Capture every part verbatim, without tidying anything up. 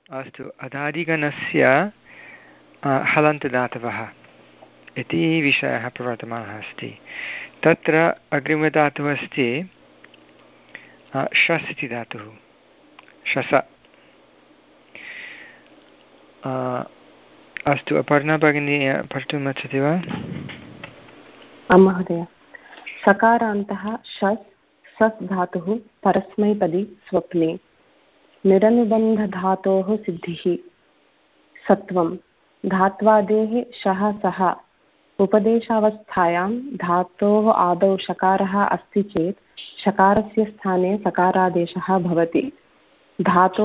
अस्तु अदादिगणस्य हलन्तदातवः इति विषयः प्रवर्तमानः अस्ति। तत्र अग्रिमधातुः अस्ति शस् इति धातुः शस। अस्तु अपर्णा भगिनी पठितुम् इच्छति वा? महोदय, सकारान्तः शस् सस् धातुः परस्मैपदी स्वप्ने निरनुबन्धधातोः सिद्धिः सत्वं धात्वादेः शः सः उपदेशावस्थायां धातोः आदौ शकारः अस्ति चेत् शकारस्य स्थाने सकारादेशः भवति। धातो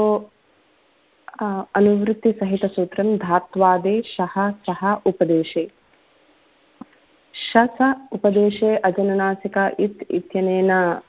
अनुवृत्तिसहितसूत्रं धात्वादे शः सः उपदेशे। शस उपदेशे अजनुनासिका इत् इत्यनेन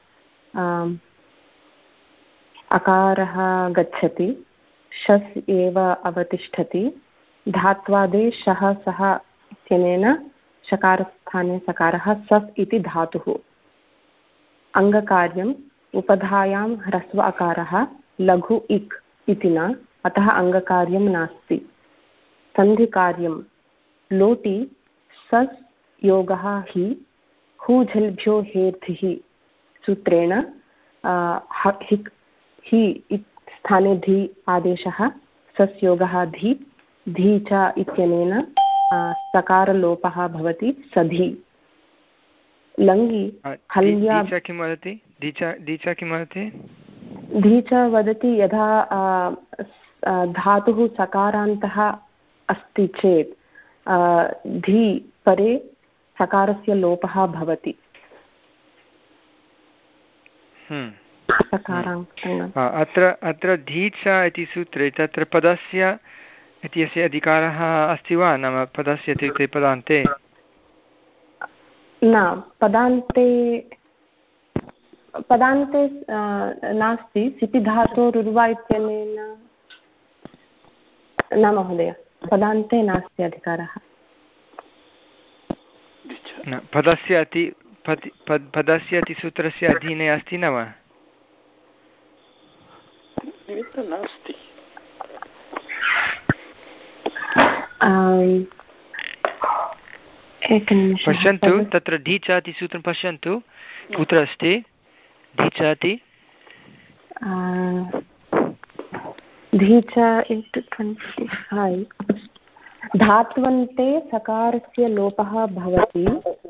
अकारः गच्छति, शस् एव अवतिष्ठति। धात्वादे शः सः इत्यनेन शकारस्थाने सकारः सस् इति धातुः। अङ्गकार्यम् उपधायां ह्रस्व अकारः लघु इक् इति न, अतः अङ्गकार्यं नास्ति। सन्धिकार्यं लोटि सस् योगः हि हूझल्भ्यो हेर्थिः सूत्रेण हिक् हि स्थाने धी आदेशः सस् योगः धी धी च इत्यनेन सकारलोपः भवति सधि। लङ्गि हल्या किं वदति? दीचा किं वदति? धी च वदति यदा धातुः सकारान्तः अस्ति चेत् धी परे सकारस्य लोपः भवति। अत्र अत्र धी च इति सूत्रे तत्र पदस्य इत्यस्य अधिकारः अस्ति वा? नाम पदस्य इत्युक्ते पदान्ते न, पदान्ते पदान्ते नास्ति। सिपि धातोरुर्वा इत्यनेन न महोदय, पदान्ते नास्ति अधिकारः। पदस्य अति पदस्य इति सूत्रस्य अधीने अस्ति न वा? नास्ति। पश्यन्तु तत्र ढी च इति सूत्रं पश्यन्तु कुत्र अस्ति। ढी च इति धी च धात्वन्ते सकारस्य लोपः भवति।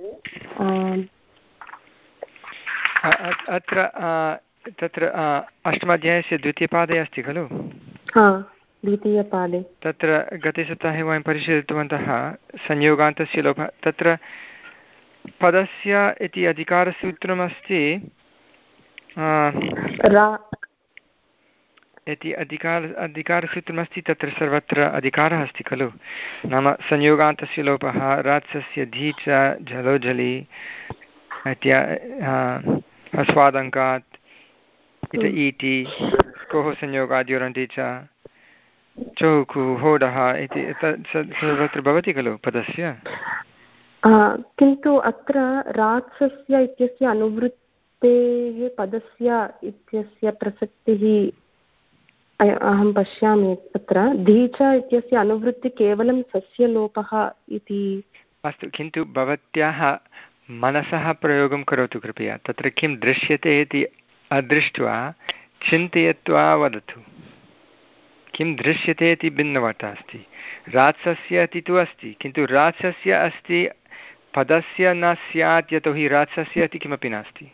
अत्र तत्र अष्टमाध्यायस्य द्वितीयपादे अस्ति खलु? द्वितीयपादे तत्र गते सप्ताहे वयं परिशीलितवन्तः संयोगान्तस्य लोपः। तत्र पदस्य इति अधिकारसूत्रमस्ति इति अधिकार अधिकारसूत्रमस्ति। तत्र सर्वत्र अधिकारः अस्ति खलु। नाम संयोगान्तस्य लोपः रात्सस्य धी च झलो झलि इत्या ह्रस्वादङ्कात् इत इति कोः संयोगाद्योरन्ति च चौकु होडः इति सर्वत्र भवति खलु पदस्य। किन्तु अत्र रात्सस्य इत्यस्य अनुवृत्तेः पदस्य इत्यस्य प्रसक्तिः अहं पश्यामि। अत्र धी च इत्यस्य अनुवृत्ति केवलं सस्य लोपः इति। अस्तु, किन्तु भवत्याः मनसः प्रयोगं करोतु कृपया। तत्र किं दृश्यते इति अदृष्ट्वा चिन्तयित्वा वदतु। किं दृश्यते इति भिन्नवार्ता अस्ति। रात्सस्य इति तु अस्ति, किन्तु रात्सस्य अस्ति पदस्य न स्यात्, यतोहि रात्सस्य इति किमपि नास्ति।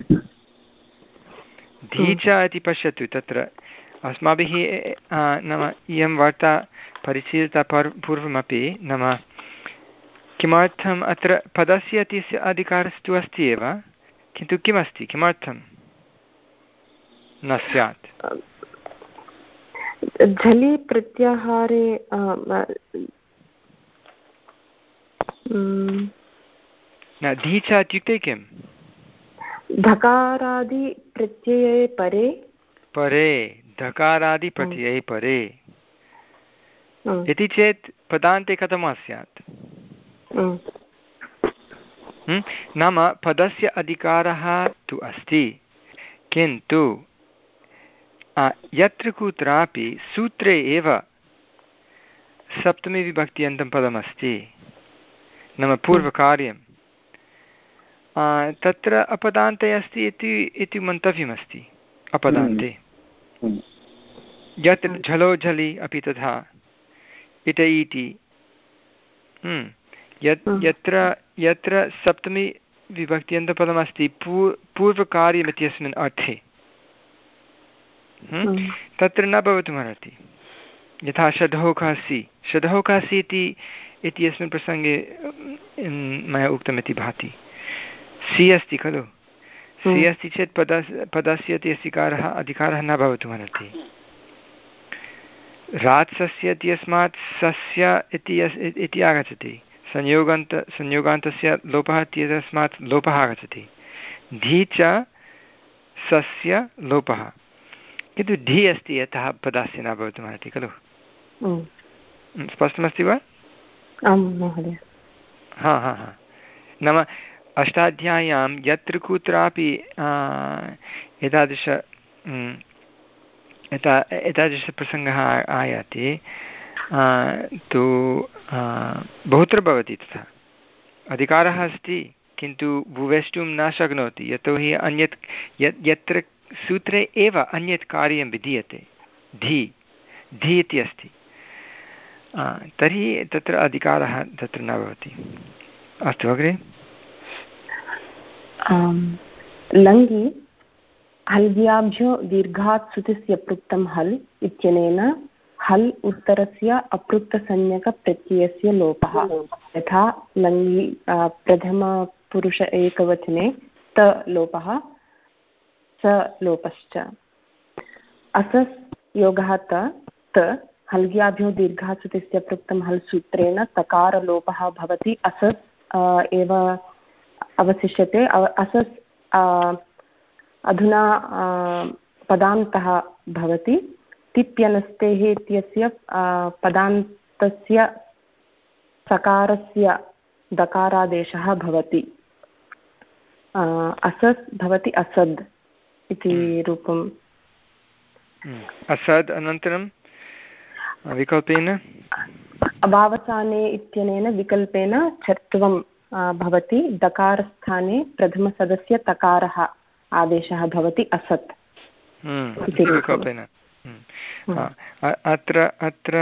धी च इति पश्यतु। तत्र अस्माभिः नाम इयं वार्ता परिशीलिता पूर्वमपि। नाम किमर्थम् अत्र पदस्य इत्यस्य अधिकारस्तु अस्ति एव, किन्तु किमस्ति, किमर्थं न स्यात्? झलि प्रत्याहारे न धी च इत्युक्ते किं? धकारादि प्रत्यये परे परे धकारादि प्रत्यये परे इति चेत् पदान्ते कथं स्यात्? नाम पदस्य अधिकारः तु अस्ति, किन्तु यत्र कुत्रापि सूत्रे एव सप्तमीविभक्त्यन्तं पदमस्ति नाम पूर्वकार्यं तत्र अपदान्ते अस्ति इति इति मन्तव्यमस्ति अपदान्ते यत् झलो झलि अपि तथा इत इति यत् यत्र यत्र सप्तमी विभक्त्यन्तपदमस्ति पू पूर्वकार्यमित्यस्मिन् अर्थे तत्र न भवितुमर्हति यथा षडहोकासि षडहोकासि इति इत्यस्मिन् प्रसङ्गे मया उक्तमिति भाति सि अस्ति खलु सि अस्ति चेत् पदस्य पदस्य इत्यस्यकारः अधिकारः न भवितुमर्हति रात्सस्य इत्यस्मात् सस्य इति आगच्छति संयोगान्त संयोगान्तस्य लोपः इत्यस्मात् लोपः आगच्छति धी च सस्य लोपः किन्तु धी अस्ति यतः पदस्य न भवितुमर्हति खलु स्पष्टमस्ति वा आं महोदय हा हा हा नाम अष्टाध्याय्यां यत्र कुत्रापि एतादृश एता एतादृशप्रसङ्गः आयाति तु बहुत्र भवति तथा अधिकारः अस्ति किन्तु भुवेष्टुं न शक्नोति यतोहि अन्यत् यत् यत्र सूत्रे एव अन्यत् कार्यं विधीयते धी धी इति अस्ति तर्हि तत्र अधिकारः तत्र न भवति अस्तु अग्रे लङ्घि हल्व्याभ्यो दीर्घात् सुतिस्य पृक्तं हल् इत्यनेन हल् उत्तरस्य अपृक्तसंज्ञकप्रत्ययस्य लोपः यथा लङ्घि प्रथमपुरुष एकवचने त लोपः स लोपश्च असस् योगः त त हल्व्याभ्यो दीर्घात् सुतिस्य पृक्तं हल् सूत्रेण तकारलोपः भवति असस् एव अवशिष्यते असस् अधुना पदान्तः भवति तिप्यनस्तेः इत्यस्य पदान्तस्य सकारस्य दकारादेशः भवति असस् भवति असद् इति रूपम् असद् अनन्तरं विकल्पेन अभावसाने इत्यनेन विकल्पेन छत्वं भवति दकारस्थाने प्रथमसदस्य तकारः आदेशः भवति असत् विकल्पेन अत्र अत्र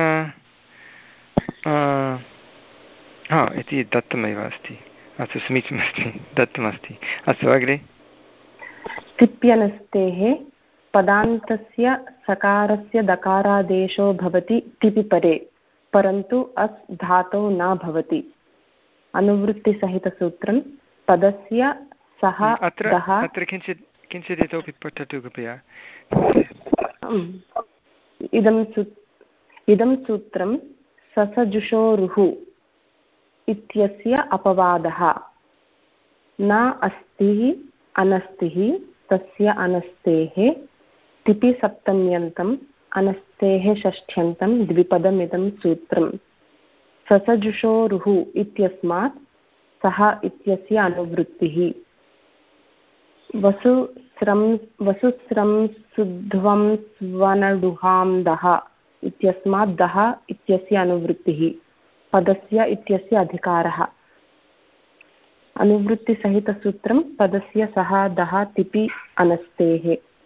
हा इति दत्तमेव अस्ति अस्तु समीचीनमस्ति दत्तमस्ति अस्तु अग्रे तिप्यनस्तेः पदान्तस्य सकारस्य दकारादेशो भवति तिपि परे परन्तु अस् धातौ न भवति अनुवृत्तिसहितसूत्रं पदस्य सः अत्र अत्र किञ्चित् किञ्चित् इतोपि पठतु कृपया इदं सू इदं सूत्रं ससजुषोरुः इत्यस्य अपवादः न अस्तिः अनस्तिः तस्य अनस्तेः तिपि सप्तम्यन्तम् अनस्तेः षष्ठ्यन्तं द्विपदमिदं सूत्रं ससजुषोरुः इत्यस्मात् सः इत्यस्य अनुवृत्तिः वसुस्रं वसुस्रं सुध्वं स्वनडुहां दः इत्यस्मात् दः इत्यस्य अनुवृत्तिः पदस्य इत्यस्य अधिकारः अनुवृत्तिसहितसूत्रं पदस्य सः दः तिपि अनस्तेः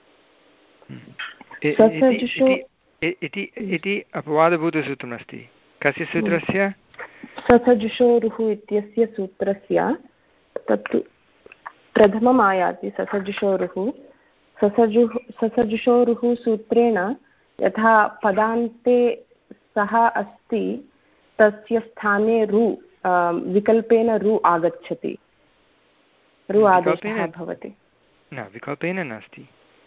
इति अपवादभूतसूत्रमस्ति कस्य सूत्रस्य ससजुषोरुः इत्यस्य सूत्रस्य तत्तु प्रथमम् आयाति ससजुषोरुः ससजुः ससजुषोरुः सूत्रेण यथा पदान्ते सः अस्ति तस्य स्थाने रु विकल्पेन रु आगच्छति रु आदेशः भवति न विकल्पेन नास्ति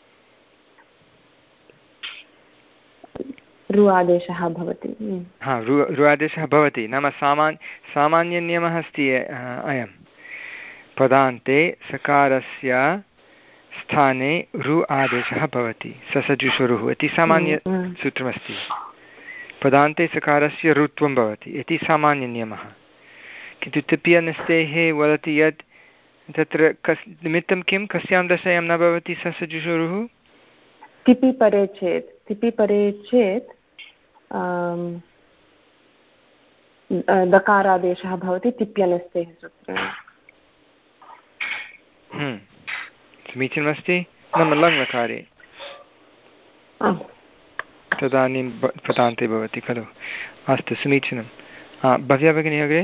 रु आदेशः भवति हा रु रु आदेशः भवति नाम सामान्य सामान्यनियमः अस्ति अयं पदान्ते सकारस्य स्थाने रु आदेशः भवति ससजुषुरुः इति सामान्यसूत्रमस्ति पदान्ते सकारस्य रुत्वं भवति इति सामान्यनियमः किन्तु तिप्यनस्तेः वदति यत् तत्र कस् निमित्तं किं कस्यां दशायां न भवति ससजुषुरुः तिपि परे चेत् तिपि परे चेत् दकारादेशः भवति तिप्यनस्तेः सूत्रेण। समीचीनमस्ति। नाम लङ्लकारे तदानीं पदान्ते भवति खलु। अस्तु समीचीनं। भव्या भगिनी अग्रे।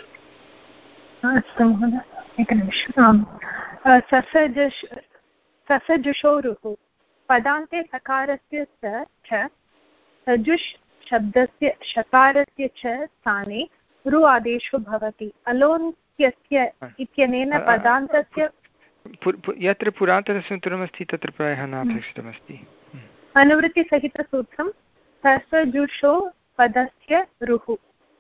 अस्तु महोदय एकनिमिषम्। आं ससजुष् ससजुषोरुः पदान्ते सकारस्य च सजुष् शब्दस्य शकारस्य च स्थाने रु आदेशो भवति। अलोन्त्यस्य इत्यनेन पदान्तस्य यत्र पुरातनसूत्रमस्ति तत्र प्रायः नापेक्षितमस्ति। अनुवृत्तिसहितसूत्रं ससजुषो पदस्य रुः।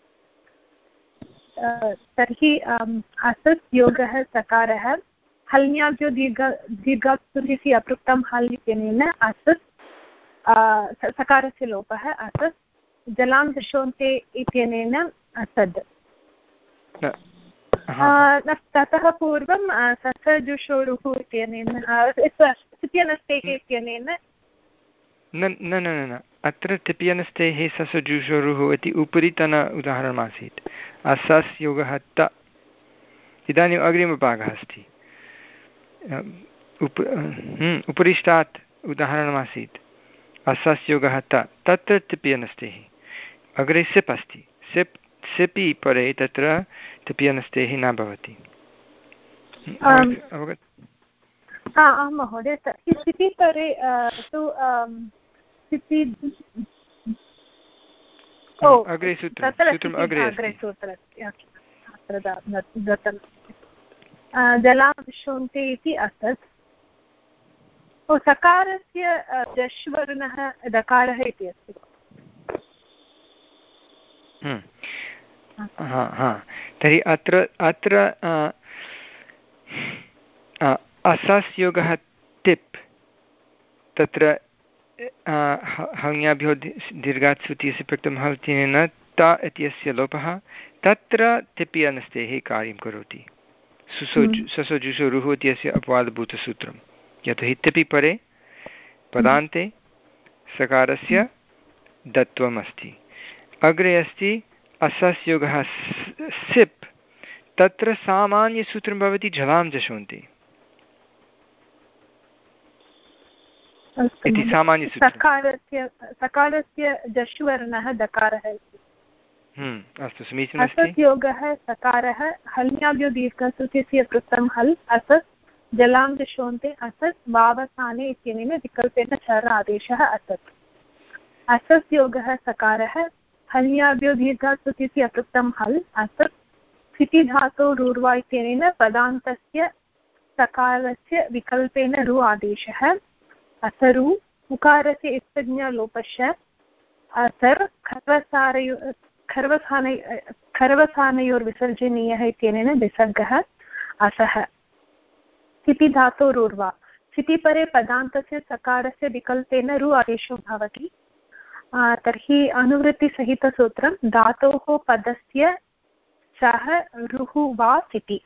तर्हि असस् योगः सकारः हल्न्याभ्यो दीर्घ दीर्घात्सुरिति अपृक्तं हल् इत्यनेन असस् सकारस्य लोपः असस्। जलां दशोन्ते इत्यनेन असद्। ततः पूर्वं ससजुषोरुः इत्यनेन तिप्यनस्तेः इत्यनेन न न न न अत्र तिप्यनस्तेः ससजुषोरुः इति उपरितन उदाहरणमासीत्। असस् योगः त। इदानीम् अग्रिमभागः अस्ति। उप उपरिष्टात् उदाहरणमासीत् असस् योगः त। तत्र तिप्यनस्तेः अग्रे सिप् अस्ति। सिप् सिपि परे तत्र तिप्यनस्तेः न भवति। अवगत्? आं महोदय। सिपि परे तु अग्रे सूत्रम् अग्रे जलां दशोन्ते इति असत्। ओ सकारस्य जश् वर्णः दकारः इति अस्ति। हा हा तर्हि अत्र अत्र असस् योगः तिप् तत्र हङ्याभ्यो दीर्घात् सुतीयस्य प्रक्तं हल्तिनेन त इत्यस्य लोपः तत्र तिप्यनस्तेः कार्यं करोति। सुसोजु ससोजुषोरुः इत्यस्य अपवादभूतसूत्रं। यतोहि तिपि परे पदान्ते सकारस्य दत्वम् अस्ति। अग्रे अस्ति असस् योगः सिप्। तत्र सामान्यसूत्रं भवति जलां जशोन्ति इति सामान्यसूत्रं। सकारस्य सकारस्य जश् वर्णः दकारः इति। अस्तु समीचीनमस्ति। असस् योगः सकारः हल्न्याभ्यो दीर्घसूत्रस्य पृथं हल् असस् जलां जशोन्ते असस् वावसाने इत्यनेन विकल्पेन चर आदेशः असत्। असस् योगः सकारः हल्न्याभ्यो दीर्घसूत्रस्य अपृक्तं हल् असत् स्थिति धातौ रूर्वा इत्यनेन पदान्तस्य सकारस्य विकल्पेन रु आदेशः असरु। उकारस्य इत्संज्ञालोपश्च असर् खर्वसारयो खर्वसाने खर्वसानयोर्विसर्जनीयः इत्यनेन विसर्गः असः। स्थिति धातोरूर्वा स्थितिपरे पदान्तस्य सकारस्य विकल्पेन रु आदेशो भवति। तर्हि अनुवृत्तिसहितसूत्रं धातोः पदस्य सः रुः वा सिति।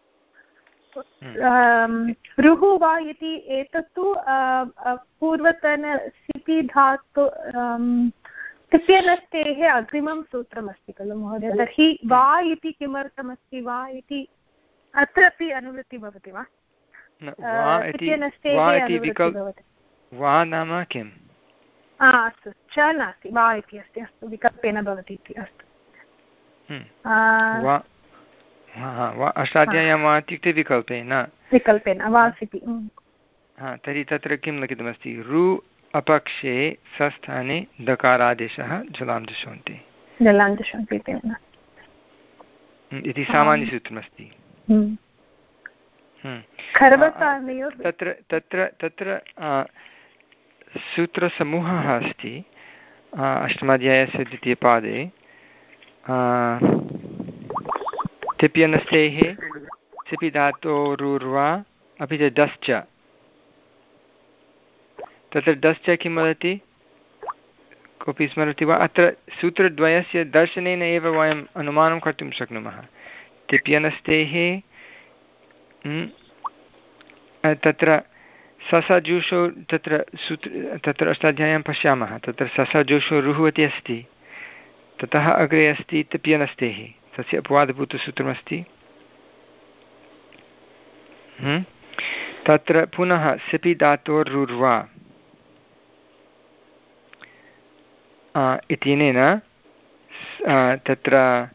रुः वा इति एतत्तु पूर्वतन सिति धातु तिप्यनस्तेः अग्रिमं सूत्रमस्ति खलु महोदय। तर्हि वा इति किमर्थमस्ति? वा इति अत्रापि अनुवृत्तिः भवति वा? वा नाम किम्? अस्तु च नास्ति वा इति अस्ति। अस्तु विकल्पेन भवति इति। अस्तु अष्टाध्याय्यां वा इत्युक्ते विकल्पेन विकल्पेन वासिति। तर्हि तत्र किं लिखितमस्ति? रु अपक्षे सस्थाने दकारादेशः जलां दशोन्ति जलां दशोन्ति इति सामान्यसूत्रमस्ति। तत्र तत्र तत्र सूत्रसमूहः अस्ति अष्टमाध्यायस्य द्वितीयपादे। तिप्यनस्तेः सिपि धातोरुर्वा अपि च डश्च। तत्र डश्च किं वदति? कोऽपि स्मरति वा? अत्र सूत्रद्वयस्य दर्शनेन एव वयम् अनुमानं कर्तुं शक्नुमः। तिप्यनस्तेः तत्र ससजुषो तत्र सूत्र तत्र अष्टाध्याय्यां पश्यामः। तत्र ससजुषो रुः इति अस्ति। ततः अग्रे अस्ति तिप्यनस्तेः, तस्य अपवादभूतसूत्रमस्ति। तत्र पुनः सिपि धातोरुर्वा इत्यनेन तत्र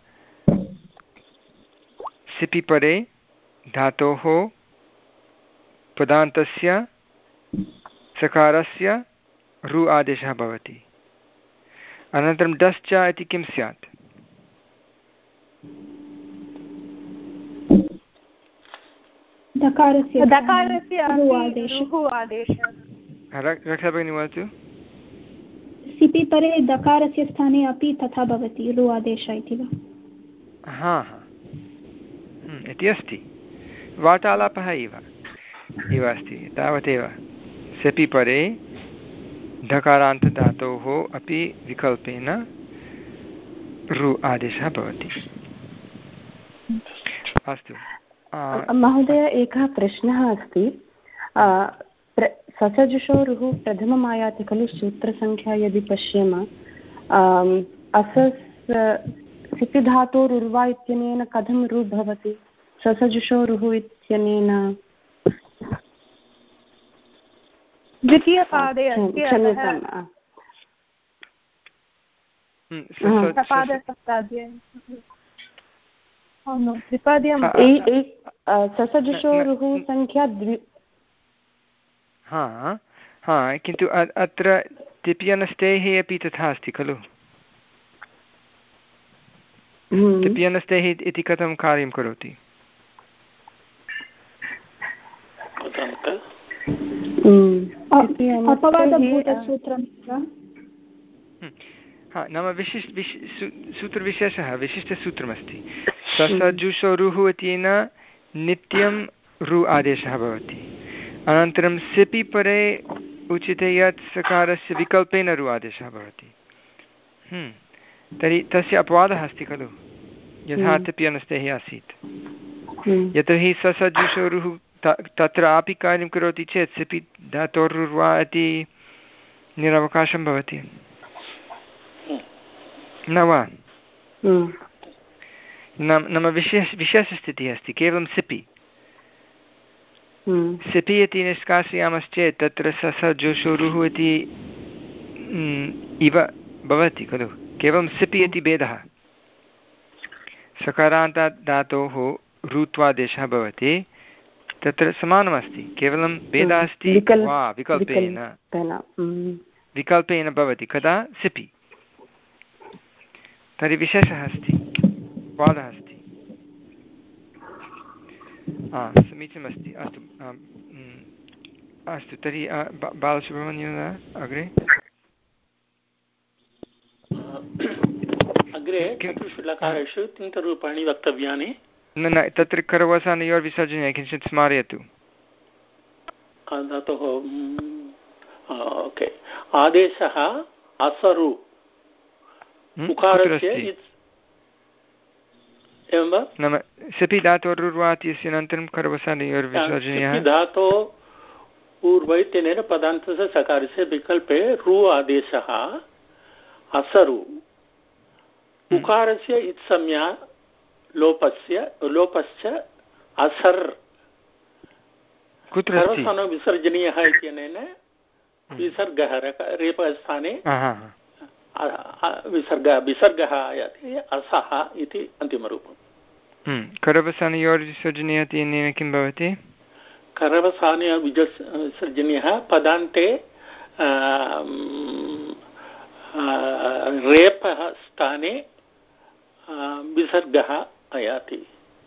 सिपि परे धातोः पदान्तस्य सकारस्य रु आदेशः भवति। अनन्तरं डश्च इति किं स्यात्? रक्षा भगिनी वदतु। सिपि परे दकारस्य स्थाने अपि तथा भवति, रु आदेशः इति वा? हा हा इति अस्ति, वार्तालापः इव इव अस्ति, तावदेव। सिपि परे धकारान्तधातोः अपि विकल्पेन रु आदेशः भवति। अस्तु महोदय, एकः प्रश्नः अस्ति। ससजुषोरुः प्रथमम् आयाति खलु सूत्रसङ्ख्या यदि पश्येम, असस् सिपि धातोरुर्वा इत्यनेन कथं रु भवति? ससजुषोरुः इत्यनेन द्वितीयपादे क्षम्यताम्, ससजुषोरुः संख्या द्वि। हा हा किन्तु अत्र तिप्यनस्तेः अपि तथा अस्ति खलु। तिप्यनस्तेः इति कथं कार्यं करोति? हा, नाम विशिष्ट विश् सूत्रविशेषः विशिष्टसूत्रमस्ति। ससजुषोरुः इत्यनेन नित्यं रु आदेशः भवति। अनन्तरं सिपि परे उच्यते यत् सकारस्य विकल्पेन रु आदेशः भवति। तर्हि तस्य अपवादः अस्ति खलु, यथा तिप्यनस्तेः आसीत्। यतोहि ससजुषोरुः तत्रापि कार्यं करोति चेत् सिपि धातोरुर्वा इति निरवकाशं भवति, न वा? नाम विशेष विशेषस्थितिः अस्ति, केवलं सिपि सिपि इति निष्कासयामश्चेत् तत्र ससजुषोरुः इति इव भवति खलु। केवलं सिपि इति भेदः, सकारान्तात् धातोः रुत्वादेशः भवति, तत्र समानमस्ति, केवलं भेदः अस्ति वा विकल्पेन विकल्पेन भवति कदा सिपि। तर्हि विशेषः अस्ति, वादः अस्ति। समीचीनमस्ति। अस्तु अस्तु तर्हि बालसुब्रह्मण्यं अग्रे अग्रे लकारेषु तिङरूपाणि वक्तव्यानि। न न तत्र करवसानयोर्विसर्जने किञ्चित् स्मारयतु। धातोः ओके, आदेशः असरु उकारस्य एवं वा? नाम सिपि धातोरुर्वा इत्यस्य अनन्तरं करवसानयोर्विसर्जनीयः धातो ऊर्व इत्यनेन पदान्तस्य सकारस्य विकल्पे रु आदेशः असरु उकारस्य इत्संज्ञा लोपस्य लोपश्च असर् सर्वसानो विसर्जनीयः इत्यनेन विसर्गः रेपस्थाने विसर्ग विसर्गः आयाति, असः इति अन्तिमरूपम्। करवसानयोर्विसर्जनीयः इत्यनेन किं भवति? करवसानयोर्विसर्जनीयः पदान्ते रेपः स्थाने विसर्गः आयाति।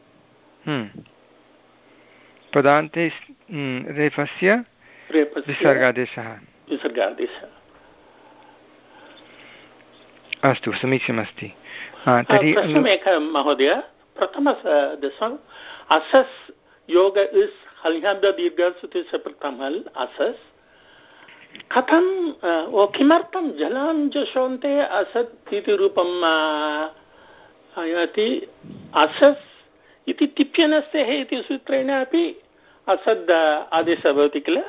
पदान्ते रेफस्य विसर्गादेशः विसर्गादेशः। अस्तु समीचीनमस्ति। तर्हि प्रश्नमेकः महोदय, प्रथमदशम् असस् योग इस् हल्यान्द दीर्घस्य प्रथम हल् असस् कथं ओ किमर्थं जलाञ्जशोन्ते असत् इति रूपम् आयाति? असस् इति तिप्यनस्तेः इति सूत्रेण अपि असद् आदेशः भवति किल?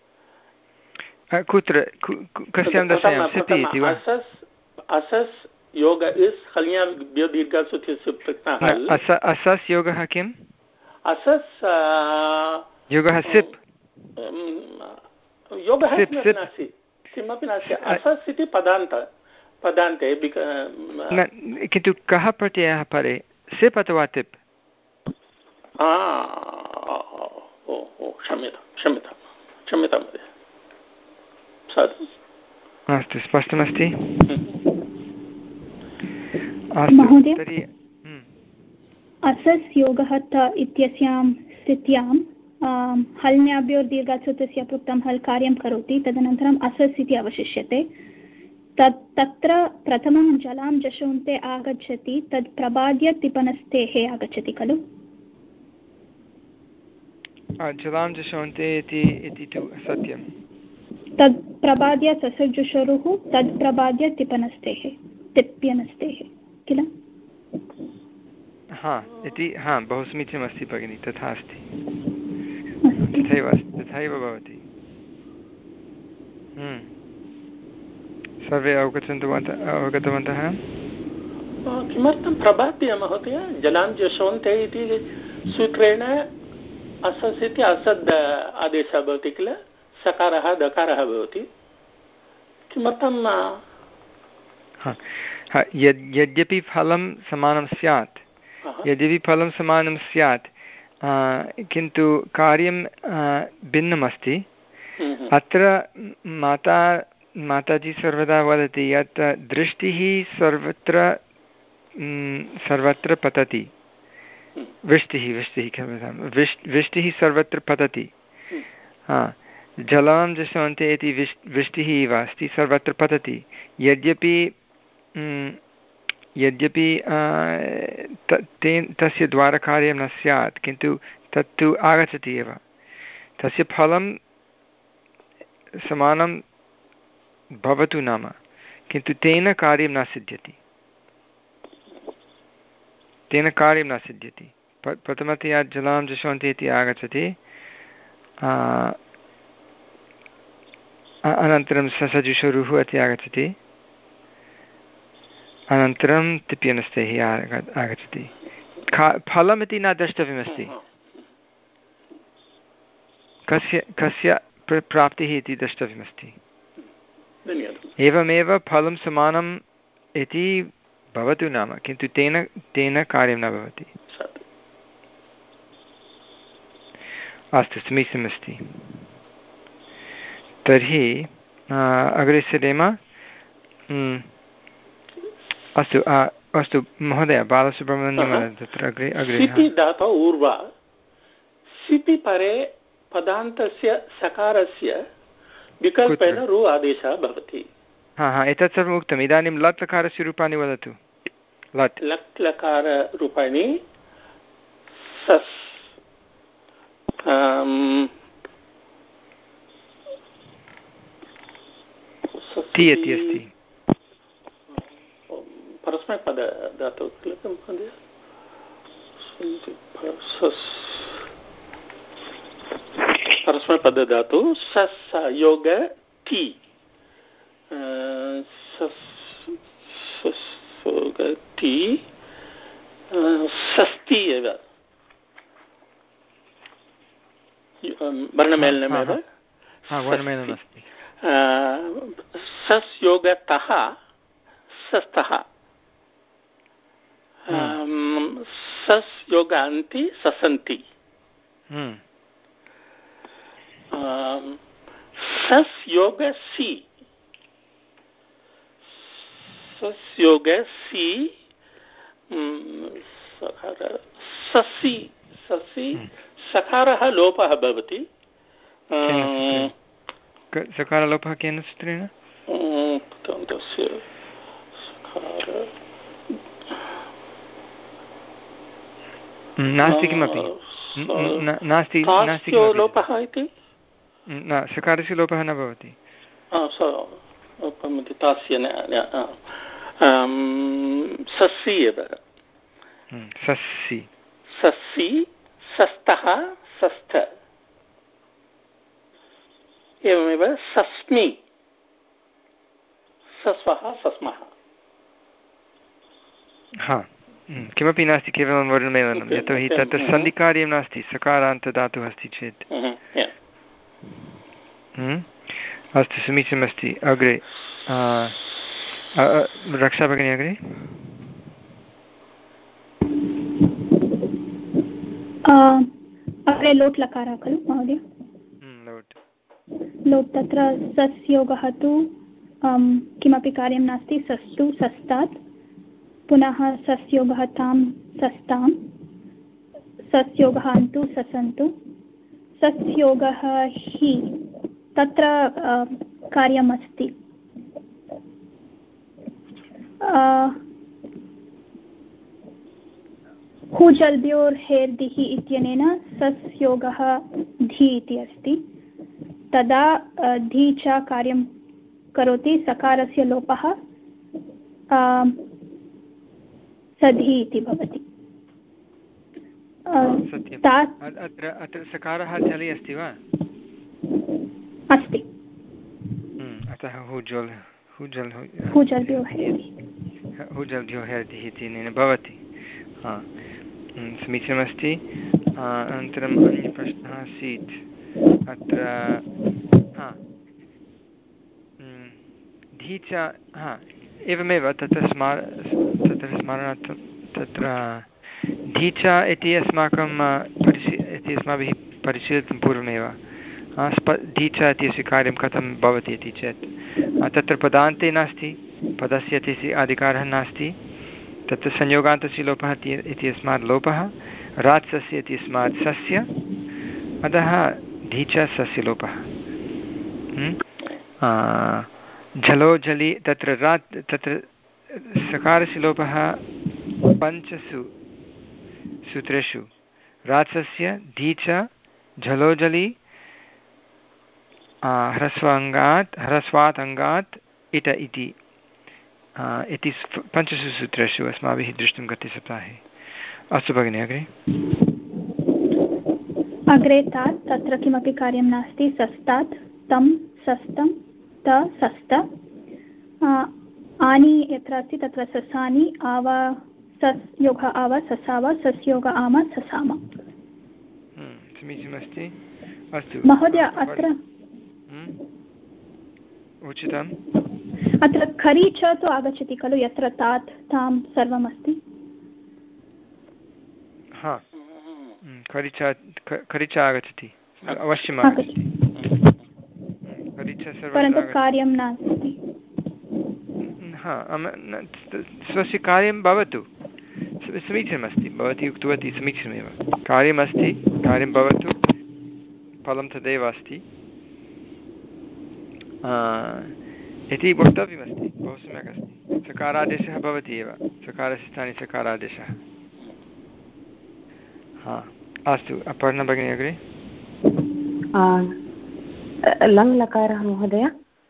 कुत्र कस्यां दशायां सिपि इति वा? असस् योग इस् हल्याभ्यो दीर्घासु प्रश्नः हल् असस् योगः किम् असस् योगः सिप् योगः किमपि नास्ति किमपि नास्ति असस् इति पदान्त पदान्ते किन्तु कः प्रत्ययः परे सिप् अथवा तिप् क्षम्यतां क्षम्यतां क्षम्यतां महोदय अस्तु स्पष्टमस्ति महोदय असस् योगः त इत्यस्यां स्थित्यां हल्न्याभ्यो दीर्घात्सुतस्य पृक्तं हल् कार्यं करोति तदनन्तरम् असस् इति अवशिष्यते तत् तत्र प्रथमं जलां जशोन्ते आगच्छति तद् प्रबाद्य तिपनस्थेः आगच्छति खलु जलां जशोन्ते इति तु सत्यं तद् प्रबाद्य ससर्जुषरुः तद् प्रबाद्य तिपनस्थेः तिप्यनस्थेः किल हा इति हा बहु समीचीनमस्ति भगिनि तथा अस्ति तथैव तथैव भवति सर्वे अवगच्छन्तवन्तः अवगतवन्तः किमर्थं प्रबाद्य महोदय जलां जशोन्ते इति सूत्रेण असस् इति असद् आदेशः भवति किल सकारः दकारः भवति किमर्थं यद्यपि फलं समानं स्यात् यद्यपि फलं समानं स्यात् किन्तु कार्यं भिन्नमस्ति अत्र माता माताजी सर्वदा वदति यत् दृष्टिः सर्वत्र सर्वत्र पतति वृष्टिः वृष्टिः क्षम्यतां विश् वृष्टिः सर्वत्र पतति जलं जशोन्ते इति विश् वृष्टिः इव अस्ति सर्वत्र पतति यद्यपि यद्यपि तेन तस्य द्वारा कार्यं न स्यात् किन्तु तत्तु आगच्छति एव तस्य फलं समानं भवतु नाम किन्तु तेन कार्यं न सिद्ध्यति तेन कार्यं न सिद्ध्यति प्रथमतया जलं जशोन्ति इति आगच्छति अनन्तरं ससजुषरुः इति आगच्छति अनन्तरं तिप्यनस्थैः आगच्छति खा फलमिति न द्रष्टव्यमस्ति कस्य कस्य प्राप्तिः इति द्रष्टव्यमस्ति एवमेव फलं समानम् इति भवतु नाम किन्तु तेन तेन कार्यं न भवति अस्तु समीचीनमस्ति तर्हि अग्रे सरेम अस्तु अस्तु महोदय बालसुब्रह्मण्यं तत्र अग्रे अग्रे सिपि धातौ ऊर्वा सिपि परे पदान्तस्य सकारस्य विकल्पेन रु आदेशः भवति हा हा एतत् सर्वम् उक्तम् इदानीं लट् लकारस्य रूपाणि वदतु लट् लट् लकाररूपाणि सस् ति इति अस्ति परस्मैपद धातु किल महोदय परस्मैपद धातु सस् योग ति ति षष्टि एव वर्णमेलनमेव वर्णमेलनमस्ति सस् योगतः सस्तः सस् योगान्ति ससन्ति सस् योग सि सस् योग सि ससि ससि सकारः लोपः भवति सकारलोपः केन सूत्रेण नास्ति किमपि नास्ति नास्ति लोपः इति न सकारस्य लोपः न भवति ससि एव ससि ससि सस्तः सस्थ एवमेव सस्मि सस्वः सस्मः हा किमपि नास्ति केवलं वर्णमेलनं यतोहि तत्र सन्धिकार्यं नास्ति सकारान्तदातुः अस्ति चेत् अस्तु समीचीनमस्ति अग्रे रक्षा भगिनी अग्रे अग्रे लोट् लकारः खलु महोदय लोट् लोट् तत्र सस्योगः तु किमपि कार्यं नास्ति सस्तु सस्तात् पुनः सस्योगः तां सस्तां सस्योगः अन्तु ससन्तु सस्योगः हि तत्र कार्यमस्ति हुजल्द्योर्हेर्दिः इत्यनेन सस्योगः धी इति अस्ति तदा धी च कार्यं करोति सकारस्य लोपः सधि इति भवति अत्र अत्र सकारः जले अस्ति वा अस्ति अतः हुजल् हुजल् हुजल्द्योहेर्दिः इत्यनेन भवति समीचीनमस्ति अनन्तरम् अन्यप्रश्नः आसीत् अत्र धी च हा एवमेव तत्र स्मार तत्र स्मरणार्थं तत्र धी च इति अस्माकं परिशी इति अस्माभिः परिशीलितं पूर्वमेव स्प धी च इत्यस्य कार्यं कथं भवति इति चेत् तत्र पदान्ते नास्ति पदस्य इत्यस्य अधिकारः नास्ति तत्र संयोगान्तस्य लोपः इति अस्मात् लोपः रात्सस्य इत्यस्मात् सस्य अतः धी च सस्य लोपः झलो झलि तत्र रात् तत्र सकारस्य लोपः पञ्चसु सूत्रेषु रात्सस्य धी च झलो झलि ह्रस्वाङ्गात् ह्रस्वात् अङ्गात् इट इति इति पञ्चसु सूत्रेषु अस्माभिः दृष्टं गते सप्ताहे अस्तु भगिनि अग्रे अग्रे तात् तत्र किमपि कार्यं नास्ति सस्तात् तं सस्तं त सस्त आनि यत्र अस्ति तत्र ससानि आव सस्योग आव ससाव सस्योग आम ससाम समीचीनमस्ति अस्तु महोदय अत्र उचितम् अत्र खरी च तु आगच्छति खलु यत्र तात् तां सर्वम् अस्ति हा खरी च खरी च आगच्छति अवश्यम् आगच्छति परन्तु कार्यं नास्ति हा स्वस्य कार्यं भवतु समीचीनमस्ति भवती उक्तवती समीचीनमेव कार्यमस्ति कार्यं भवतु फलं तदेव अस्ति इति वक्तव्यमस्ति बहु सम्यक् अस्ति सकारादेशः भवति एव सकारस्य स्थाने सकारादेशः हा अस्तु अपर्णा भगिनी अग्रे लङ् लकारः महोदय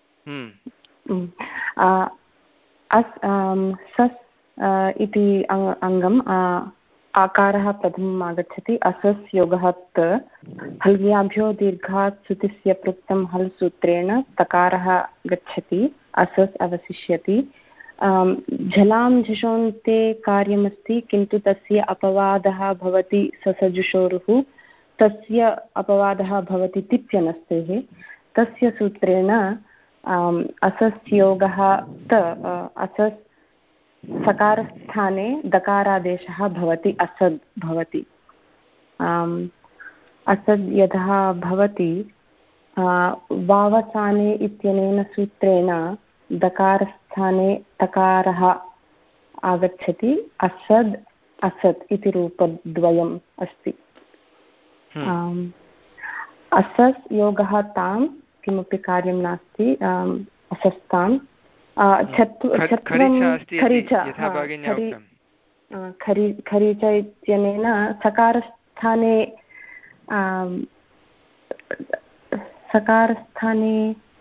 अस् सस् इति अङ्गम् आकारः प्रथमम् आगच्छति असस् योगः त हल्याभ्यो दीर्घात् सुतिस्य पृक्तं हल् सूत्रेण तकारः गच्छति असस् अवशिष्यति झलां झषोन्ते कार्यमस्ति किन्तु तस्य अपवादः भवति ससजुषोरुः तस्य अपवादः भवति तिप्यनस्तेः तस्य सूत्रेण असस् योगः त असस् सकारस्थाने दकारादेशः भवति असद् भवति असद् यथा भवति वावसाने इत्यनेन सूत्रेण दकारस्थाने तकारः आगच्छति असद् असत् इति रूपद्वयम् अस्ति असस् योगः तां किमपि कार्यं नास्ति असस्तां खरीच इत्यनेन सकारस्थाने सकारस्थाने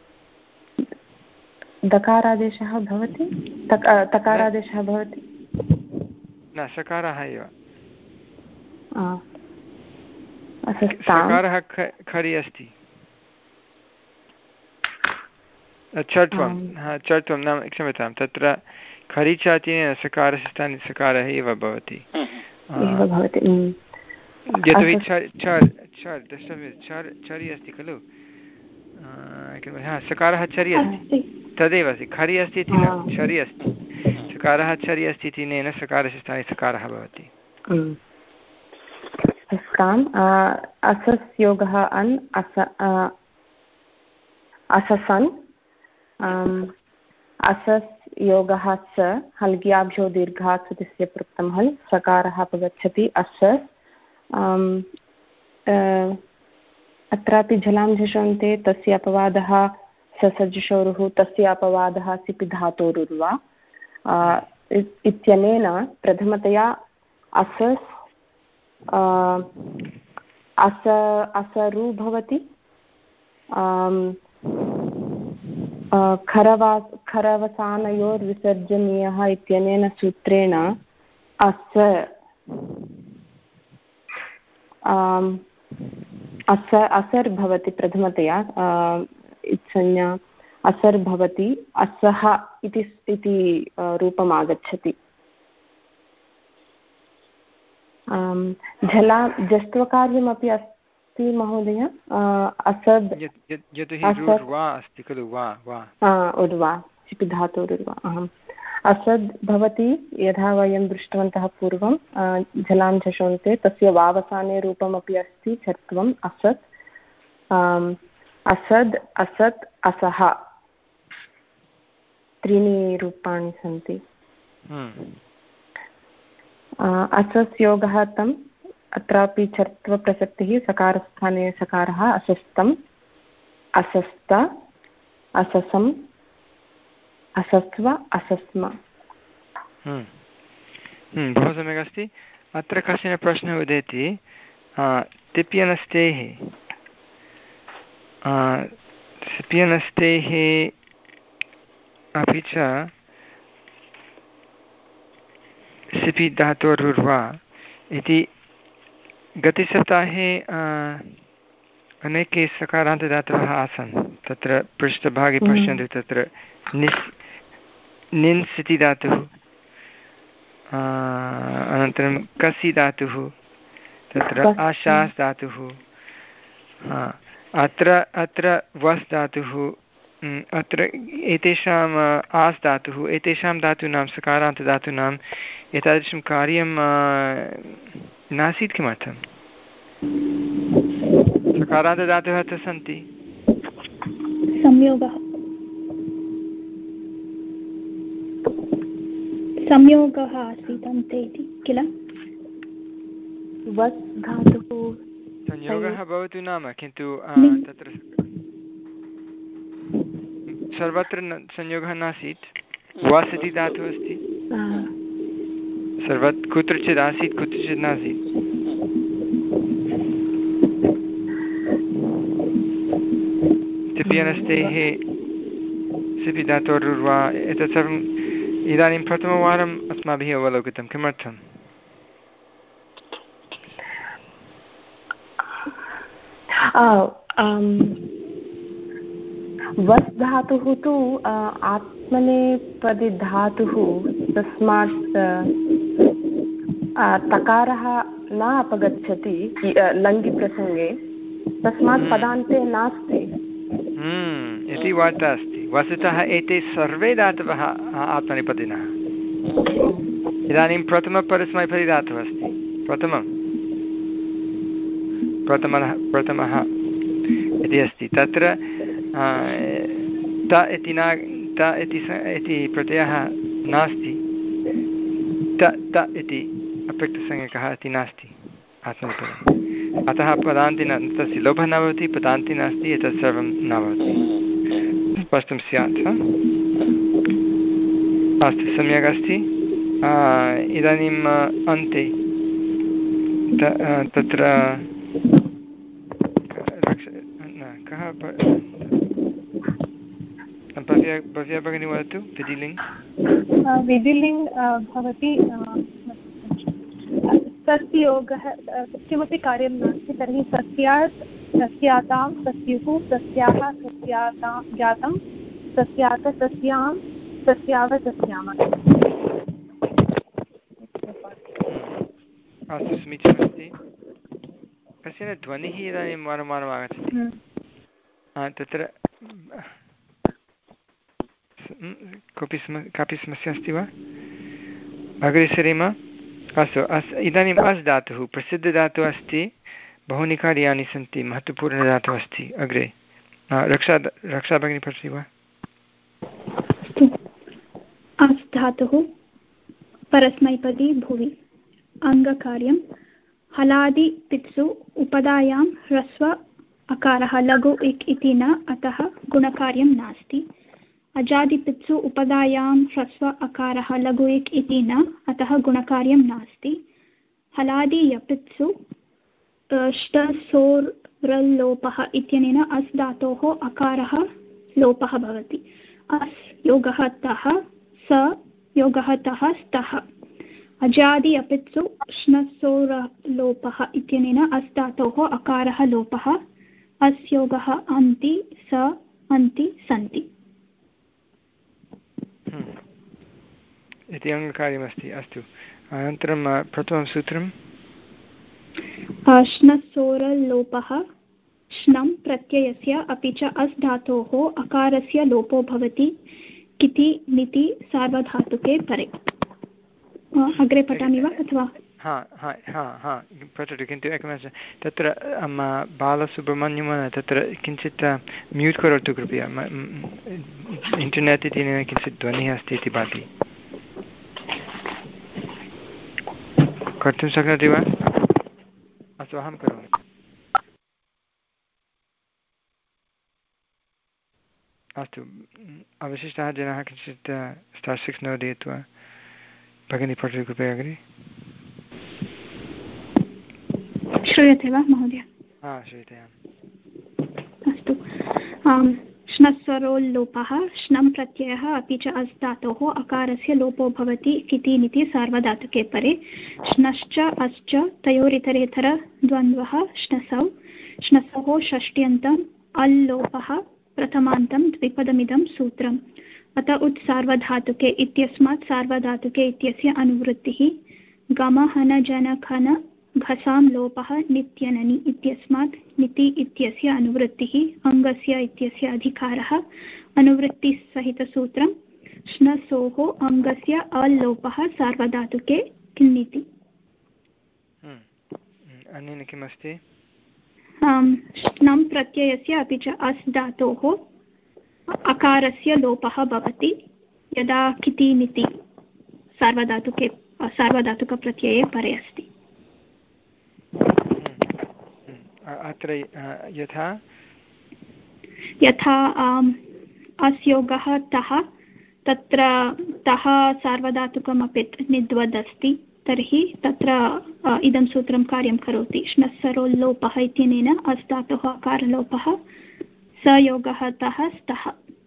दकारादेशः भवति तकारादेशः भवति न सकारः एव सकारः खरि अस्ति चर्त्वं चर्त्वं नाम क्षम्यतां तत्र खरि च इत्यनेन सकारस्य स्थाने सकारः एव भवति यतोहि छर् छर् छर् द्रष्टव्यं छर् छरि अस्ति खलु सकारः छरि अस्ति तदेव अस्ति खरि अस्ति इति न छरि अस्ति सकारः छरि अस्ति इति नेन सकारस्य स्थाने सकारः भवति असस्योगः अन् अस अससन् असस् योगः स हल्ग्याभ्यो दीर्घात् सुतिस्य पृक्तं हल् सकारः अपगच्छति असस् अत्रापि झलां झषन्ते तस्य अपवादः ससज्जशोरुः तस्य अपवादः सिपि धातोरुर्वा इत्यनेन प्रथमतया असस् अस असरु भवति खरवा खरवसानयोर्विसर्जनीयः इत्यनेन सूत्रेण अस अस असर् भवति प्रथमतया संज्ञा असर् भवति असः इति इति रूपम् आगच्छति झला जस्त्वकार्यमपि अस्ति महोदय असद् अस्ति खलु उर्वा इति धातोरुर्वा अहम् असद् भवति यथा वयं दृष्टवन्तः पूर्वं झलां झषन्ते तस्य वावसाने रूपमपि अस्ति छत्वम् असत् असद् असत् असः त्रीणि रूपाणि सन्ति असस् योगः तम् अत्रापि छत्वप्रसक्तिः सकारस्थाने सकारः असस्तम् असस्त अससम् असस्व असस्म बहु सम्यक् अस्ति अत्र कश्चन प्रश्नः उदेति तिप्यनस्तेः तिप्यनस्तेः अपि च सिपि धातोरुर्वा इति गतसप्ताहे अनेके सकारान्तदातवः आसन् तत्र पृष्ठभागे पश्यन्तु तत्र निस् निन्स् इति धातुः अनन्तरं कसि धातुः तत्र आशास् धातुः अत्र अत्र वस् धातुः अत्र एतेषाम् आस् धातुः एतेषां धातूनां सकारान्तधातूनां एतादृशं कार्यं नासीत् किमर्थं सकारान्तधातवः तु सन्ति संयोगः संयोगः आसीत् अन्ते इति किल वस् धातुः संयोगः भवतु नाम किन्तु तत्र सर्वत्र संयोगः नासीत् वस् इति धातुः अस्ति सर्वत्र कुत्रचित् आसीत् कुत्रचित् नासीत् तिप्यनस्तेः सिपि धातोरुर्वा एतत् सर्वम् इदानीं प्रथमवारम् अस्माभिः अवलोकितं किमर्थम् वस् धातुः तु आत्मनेपदी धातुः तस्मात् तकारः न अपगच्छति लङ्गिप्रसङ्गे तस्मात् पदान्ते नास्ति इति वार्ता अस्ति वस्तुतः एते सर्वे धातवः आत्मनेपदिनः इदानीं प्रथमपरस्मैपदी धातुः अस्ति प्रथमं प्रथमः प्रथमः इति अस्ति तत्र त इति न त इति प्रत्ययः नास्ति त त इति अप्रक्तसंज्ञकः इति नास्ति आत्मनेपदे अतः पदान्ति न तस्य लोभः न भवति पदान्ति नास्ति एतत् सर्वं न भवति स्पष्टं स्यात् अस्तु सम्यक् अस्ति इदानीम् अन्ते तत्र कः भव्या भव्या भगिनी वदतु विधिलिङ्ग् विधिलिङ्ग् भवति सस्योगः किमपि कार्यं नास्ति तर्हि सस्यात् सस्यातां सस्युः सस्याः सस्यातां जातं सस्यात सस्यां सस्याव सस्यामः अस्तु समीचीनमस्ति। कश्चन ध्वनिः इदानीं वारं वारम् आगच्छति। तत्र कोऽपि सम कापि समस्या अस्ति वा? अग्रे सरेम। अस्तु अस् इदानीम् अस् धातुः प्रसिद्धधातुः अस्ति, बहूनि कार्याणि सन्ति, महत्त्वपूर्णधातुः अस्ति। अग्रे रक्षा रक्षा भगिनी पठति वा? अस् धातुः परस्मैपदी भुवि अङ्गकार्यं हलादिपित्सु उपधायां ह्रस्व अकारः लघु इक् इति न, अतः गुणकार्यं नास्ति। अजादिपित्सु उपधायां ह्रस्व अकारः लघु इक् इति न, अतः गुणकार्यं नास्ति। हलादियपित्सु ष्टसोरल्लोपः इत्यनेन अस् धातोः अकारः लोपः भवति। अस् योगः तः, स योगः तः स्तः। अजादि अपित्सु श्नसोरलोपः इत्यनेन अस् धातोः अकारः लोपः। अस् योगः अन्ति, स अन्ति सन्ति इति अङ्गकार्यमस्ति। अस्तु, अनन्तरं प्रथमं सूत्रं श्नसोरलोपः श्नं प्रत्ययस्य अपि च अस् धातोः अकारस्य लोपो भवति किति निति सार्वधातुके परे। अग्रे पठामि वा अथवा? हा हा हा हा पठतु, किन्तु एकनिमेषं, तत्र बालसुब्रह्मण्यं तत्र किञ्चित् म्यूट् करोतु कृपया। इण्टर्नेट् इति किञ्चित् ध्वनिः अस्ति इति भाति। कर्तुं शक्नोति वा? अस्तु, अहं करोमि। अस्तु, अवशिष्टाः जनाः किञ्चित् स्टार् सिक्स् नोदयित्वा भगिनी पठतु कृपया अग्रे। श्रूयते वा महोदय? हा, श्रूयते। अस्तु, श्नस्वरोल्लोपः श्नं प्रत्ययः अपि च अस् धातोः अकारस्य लोपो भवति किति निति सार्वधातुके परे। श्नश्च अश्च तयोरितरेतरद्वन्द्वः श्नसौ। श्नसोः षष्ट्यन्तम् अल्लोपः प्रथमान्तं द्विपदमिदं सूत्रम्। अत उत् सार्वधातुके इत्यस्मात् सार्वधातुके इत्यस्य अनुवृत्तिः। गमहनजनखन घसां लोपः नित्यननि इत्यस्मात् निति इत्यस्य अनुवृत्तिः। अङ्गस्य इत्यस्य अधिकारः। अनुवृत्तिसहितसूत्रं श्नसोः अङ्गस्य अल्लोपः सार्वधातुके किन्निति। अनेन किमस्ति? श्नं प्रत्ययस्य अपि च अस् धातोः अकारस्य लोपः भवति यदा किति निति सार्वधातुके सार्वधातुकप्रत्यये परे अस्ति। अत्र यथा यथा अस् योगः तः, तत्र तः सार्वधातुकमपि निद्वद् अस्ति, तर्हि तत्र इदं सूत्रं कार्यं करोति। श्नस्सरोल्लोपः इत्यनेन अस् धातोः अकारलोपः, स योगः तः स्तः।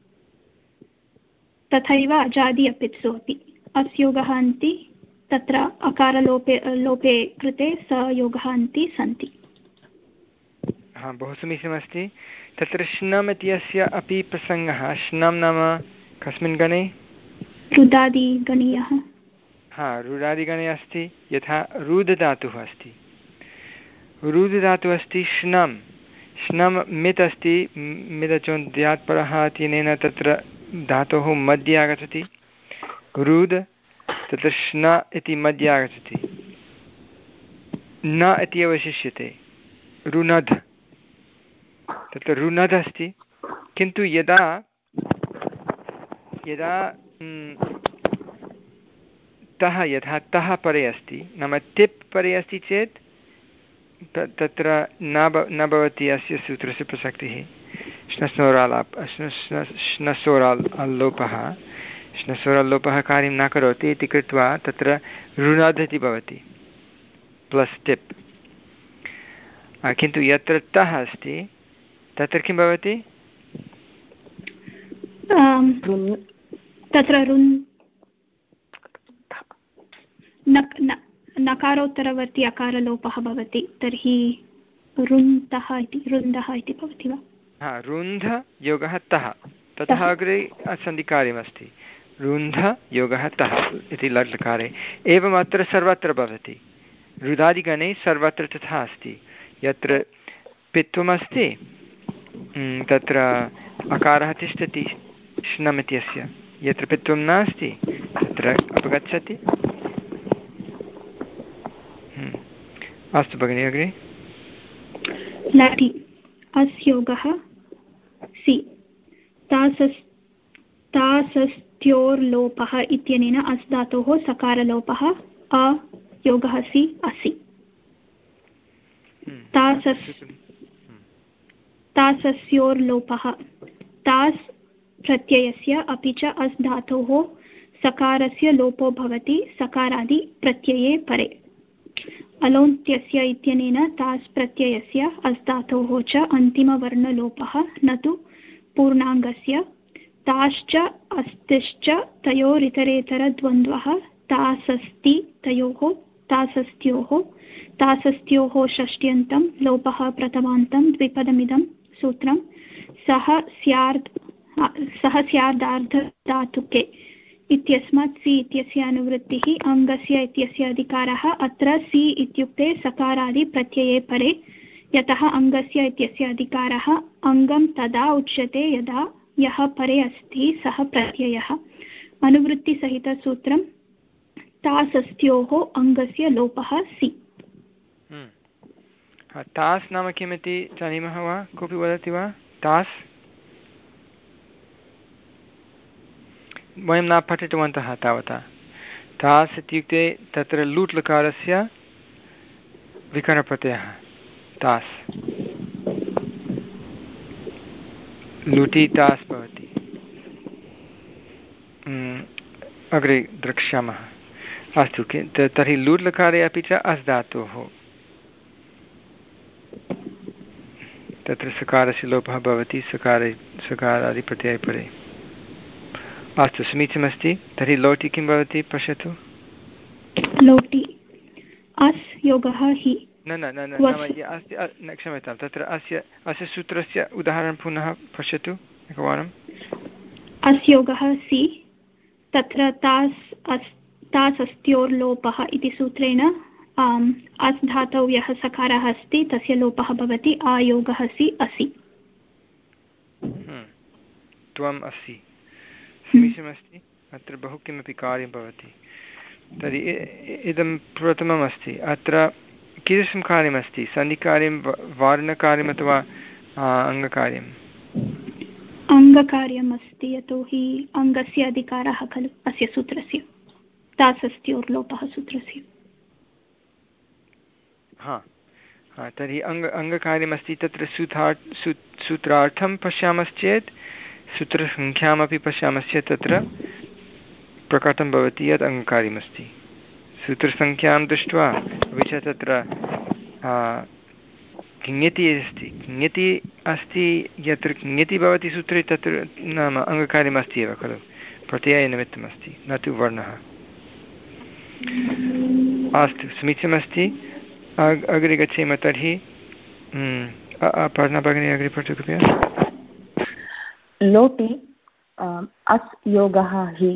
तथैव अजादि अपित्सु अपि अस् योगः अन्ति, तत्र अकारलोपे लोपे कृते स योगः अन्ति सन्ति। हा, बहु समीचीनमस्ति। तत्र श्नम् इत्यस्य अपि प्रसङ्गः। श्नं नाम कस्मिन् गणे? रुदादिगणीयः। हा, रुदादिगणे अस्ति। यथा रुदधातुः अस्ति, रुदधातुः अस्ति श्नं। श्नं मित् अस्ति, मिदचोन्द्यात् परः इत्यनेन तत्र धातोः मध्ये आगच्छति रुद्, तत्र श्न इति मध्ये आगच्छति, न इति अवशिष्यते रुनद्। तत्र रुनद् अस्ति, किन्तु यदा यदा तः यथा तः परे अस्ति, नाम तिप् परे अस्ति चेत् तत्र न न भवति अस्य सूत्रस्य प्रसक्तिः। श्नसोरालाप् श्नसोराल् लोपः श्नसोराल्लोपः कार्यं न करोति इति कृत्वा तत्र रुनद् इति भवति प्लस् टिप्। किन्तु यत्र तः अस्ति तत्र किं भवति? तत्र रुन् नकारोत्तरवर्ती अकारलोपः भवति, तर्हि रुन्तः इति रुन्दः इति भवति वा? हा, रुन्ध योगः तः, ततः अग्रे सन्धिकार्यमस्ति। रुन्ध योगः तः इति लट्लकारे। एवम् अत्र सर्वत्र भवति। रुदादिगणे सर्वत्र तथा अस्ति। यत्र पित्वमस्ति तत्र अकारः तिष्ठति श्नम् इत्यस्य, यत्र पित्वं नास्ति तत्र अपगच्छति। अस्तु भगिनि अग्रे। लटि अस्योगः सि तासस् तासस्त्योर्लोपः इत्यनेन अस् धातोः सकारलोपः अयोगः सि असि। तासस् तासस्योर्लोपः तास् प्रत्ययस्य अपि च अस् धातोः सकारस्य लोपो भवति सकारादि प्रत्यये परे। अलोन्त्यस्य इत्यनेन तास् प्रत्ययस्य अस् धातोः च अन्तिमवर्णलोपः न तु पूर्णाङ्गस्य। ताश्च अस्तिश्च तयोरितरेतरद्वन्द्वः तासस्ति तयोः तासस्त्योः तासस्त्योः षष्ट्यन्तं लोपः प्रथमान्तं द्विपदमिदं सूत्रं सह स्यार्ध सह स्यार्धार्धधातुके इत्यस्मात् सि इत्यस्य अनुवृत्तिः अङ्गस्य इत्यस्य अधिकारः। अत्र सि इत्युक्ते सकारादि प्रत्यये परे, यतः अङ्गस्य इत्यस्य अधिकारः अङ्गं तदा उच्यते यदा यः परे अस्ति सः प्रत्ययः। अनुवृत्तिसहितसूत्रं तासस्त्योः अङ्गस्य लोपः सि। तास् नाम किमिति जानीमः वा? कोऽपि वदति वा? तास् वयं न पठितवन्तः तावता। तास् इत्युक्ते तत्र लूट् लकारस्य विकरणप्रत्ययः तास्, लुटि तास् भवति। अग्रे द्रक्ष्यामः। अस्तु, तर्हि लूट् लकारे अपि च अस् धातोः तत्र सकारस्य लोपः भवति सकारे सकारादिप्रत्यये परे। अस्तु, समीचीनमस्ति। तर्हि लोटि किं भवति पश्यतु। लोटि अस् योगः हि न न न न नाम अस्ति न क्षम्यतां, तत्र अस्य अस्य सूत्रस्य उदाहरणं पुनः पश्यतु एकवारम्। अस् योगः सि तत्र तास् अस् तास् अस्त्योर्लोपः इति सूत्रेण अस् धातौ यः सकारः अस्ति तस्य लोपः भवति आयोगः सि असि। त्वम् असि। समीचीनमस्ति। अत्र बहु किमपि कार्यं भवति। तर्हि इदं प्रथमम् अस्ति। अत्र कीदृशं कार्यमस्ति? सन्धिकार्यं, वारणकार्यम् अथवा अङ्गकार्यम्? अङ्गकार्यम् अस्ति, यतोहि अङ्गस्य अधिकारः खलु अस्य सूत्रस्य, तासस्त्योर्लोपः सूत्रस्य। हा हा तर्हि अङ्ग अङ्गकार्यमस्ति। तत्र सूत्रार्थ सूत्रार्थं पश्यामश्चेत्, सूत्रसङ्ख्यामपि पश्यामश्चेत् तत्र प्रकटं भवति यत् अङ्गकार्यमस्ति। सूत्रसङ्ख्यां दृष्ट्वा अपि च तत्र किङति अस्ति किङति अस्ति यत्र किङति भवति सूत्रे तत्र नाम अङ्गकार्यमस्ति एव खलु, प्रत्ययनिमित्तमस्ति न तु वर्णः। अस्तु, समीचीनमस्ति। अग्रे गच्छेम। तर्हि पर्णा भगिनी अग्रे पठतु कृपया। लोटि अस् योगः हि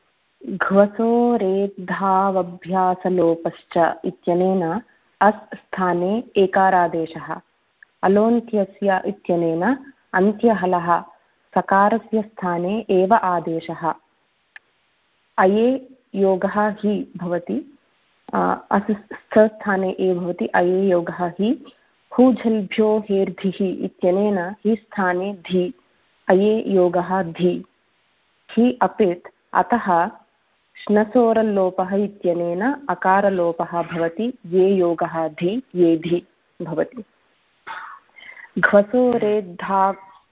घ्वसोरेद्धावभ्यासलोपश्च इत्यनेन अस् स्थाने एकारादेशः। अलोन्त्यस्य इत्यनेन अन्त्यहलः सकारस्य स्थाने एव आदेशः। अये योगः हि भवति, अस् स्थाने ए भवति अये योगः हि। हुझल्भ्यो हेर्धिः इत्यनेन हि स्थाने धि, अये योगः धि। हि अपित् अतः श्नसोरल्लोपः इत्यनेन अकारलोपः भवति, ये योगः धि ये धि भवति। घ्वसोरेद्धा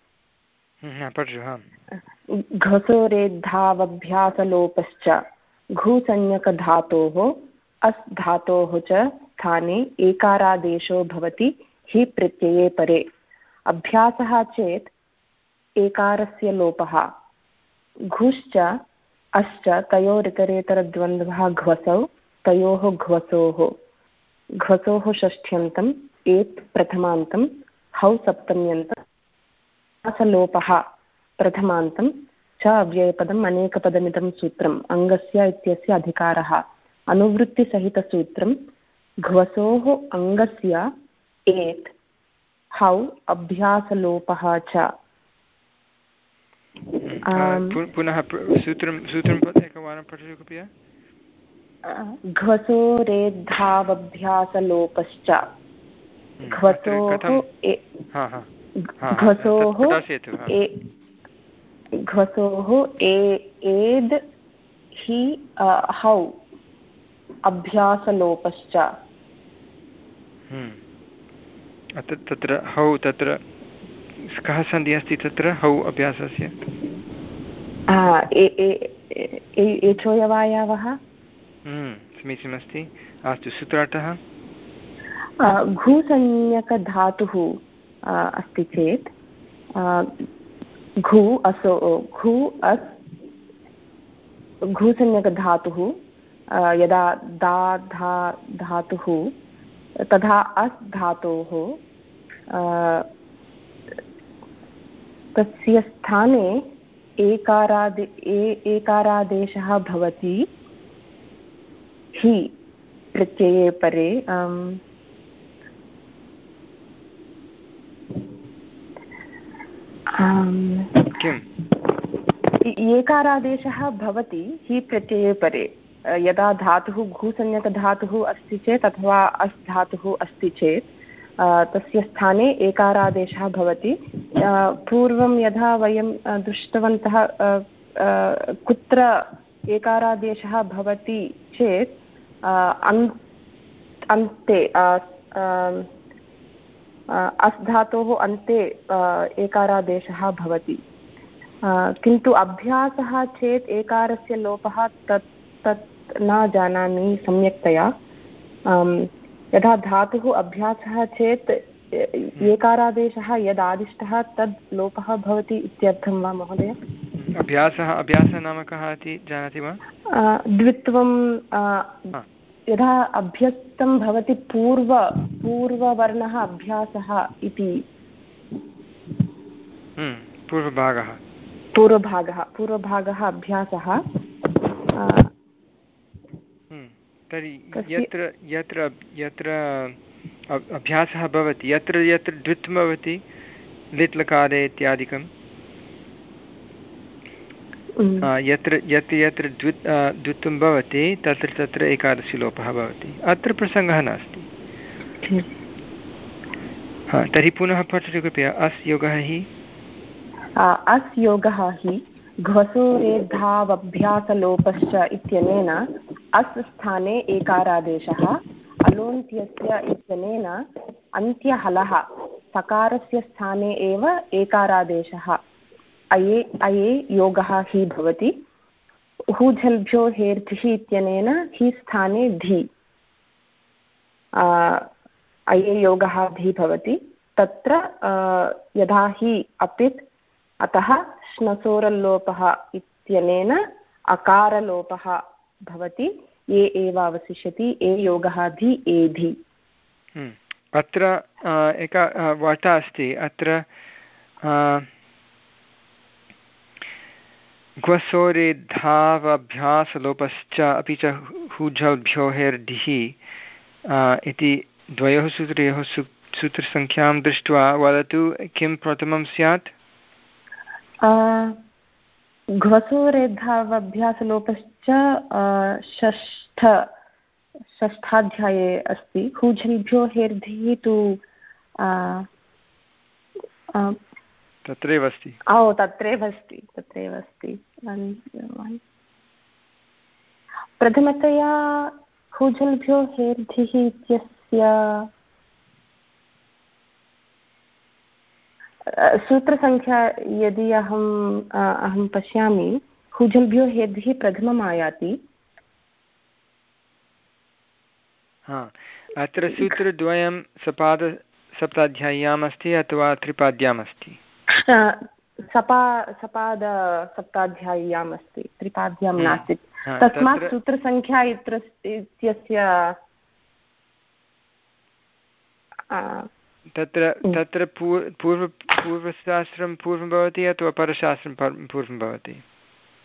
घ्वसोरेद्धावभ्यासलोपश्च घुसंज्ञकधातोः अस् धातोः च स्थाने एकारादेशो भवति हि प्रत्यये परे। अभ्यासः चेत् एकारस्य लोपः। घुश्च अश्च तयोरितरेतरद्वन्द्वः घ्वसौ तयोः घ्वसोः। घ्वसोः षष्ठ्यन्तम् एत् प्रथमान्तं हौ सप्तम्यन्तं सलोपः प्रथमान्तं च अव्ययपदम् अनेकपदमिदं सूत्रम् अङ्गस्य इत्यस्य अधिकारः। अनुवृत्तिसहितसूत्रं घ्वसोः अङ्गस्य एत् हौ अभ्यासलोपः च। पुनः सूत्रं सूत्रं एकवारं पठतु कृपया। घ्वसोरेद्धावभ्यासलोपश्च। घ्वसोः घ्वसोः घ्वसोः एद् हि हौ अभ्यासलोपश्च। तत्र हौ तत्र कः सन्धिः अस्ति तत्र हौ अभ्यासस्य? एचोयवायावः। समीचीनमस्ति। अस्तु सूत्रार्थः घुसंज्ञकधातुः अस्ति चेत् घु असो घु अस् घुसंज्ञकधातुः यदा दा धा धातुः तथा अस् धातोः तस्य स्थाने एकारादे एकारादेशः भवति हि प्रत्यये परे। किम् एकारादेशः भवति हि प्रत्यये परे यदा धातुः घुसंज्ञकधातुः अस्ति चेत् अथवा अस् धातुः अस्ति चेत् तस्य स्थाने एकारादेशः भवति। पूर्वं यथा वयं दृष्टवन्तः कुत्र एकारादेशः भवति चेत् अन्ते अस् धातोः अन्ते एकारादेशः भवति। किन्तु अभ्यासः चेत् एकारस्य लोपः तत् तत् न जानामि सम्यक्तया। यदा धातुः अभ्यासः चेत् एकारादेशः यदादिष्टः तद् लोपः भवति इत्यर्थं वा महोदय? अभ्यासः अभ्यासः नाम कः इति जानाति वा? द्वित्वं यदा अभ्यस्तं भवति पूर्व पूर्ववर्णः अभ्यासः इति। पूर्वभागः पूर्वभागः पूर्वभागः अभ्यासः। तर्हि यत्र यत्र यत्र अभ्यासः भवति यत्र यत्र द्वित्वं भवति लिट् लकारे इत्यादिकं यत्र यत्र यत्र द्वि द्वित्वं भवति तत्र तत्र एकारस्य लोपः भवति। अत्र प्रसङ्गः नास्ति। तर्हि पुनः पठतु कृपया। अस् योगः हि अस् योगः हि घ्वसोरेद्धावभ्यासलोपश्च इत्यनेन अस् स्थाने एकारादेशः अलोन्त्यस्य इत्यनेन अन्त्यहलः सकारस्य स्थाने एव एकारादेशः अये अये योगः हि भवति। हुझल्भ्यो हेर्थिः इत्यनेन हि स्थाने धि अये योगः धि भवति। तत्र यदा हि अपित् अतः श्नसोरल्लोपः इत्यनेन अकारलोपः भवति। ये एव अवशिष्यति ए योगः धि एधि। अत्र एका वार्ता अस्ति। अत्र घ्वसोरेद्धावभ्यासलोपश्च अपि च हुझल्भ्यो हेर्धिः इति द्वयोः सूत्रयोः सूत्रसङ्ख्यां दृष्ट्वा वदतु किं प्रथमं स्यात्? घ्वसोरेद्धावभ्यासलोपश्च षष्ठ षष्ठाध्याये अस्ति। हुझल्भ्यो हेर्धिः तु तत्रैव अस्ति। ओ तत्रैव अस्ति तत्रैव अस्ति। प्रथमतया हुझल्भ्यो हेर्धिः इत्यस्य सूत्रसङ्ख्या यदि अहम् अहं पश्यामि हुझल्भ्यो हेर्धिः प्रथमम् आयाति। हा अत्र सूत्रद्वयं सपाद सप्ताध्याय्याम् अस्ति अथवा त्रिपाद्याम् अस्ति? सपा सपाद सप्ताध्याय्याम् अस्ति, त्रिपाद्यां नास्ति। तस्मात् सूत्रसङ्ख्या इत्यस्य तत्र तत्र पूर्व पूर्वशास्त्रं पूर्वं भवति अथवा परशास्त्रं पूर्वं भवति?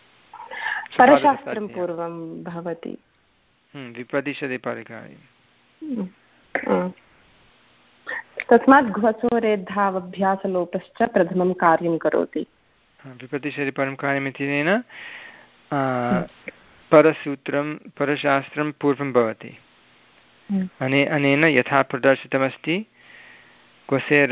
परशास्त्रं पूर्वं भवति। विपदिशदि परिकारि तस्मात् घ्वसोरेद्धावभ्यासलोपश्च प्रथमं कार्यं करोति। विपतिशरि परं कार्यमित्यनेन परसूत्रं परशास्त्रं पूर्वं भवति। अने अनेन यथा प्रदर्शितमस्ति ग्वसेर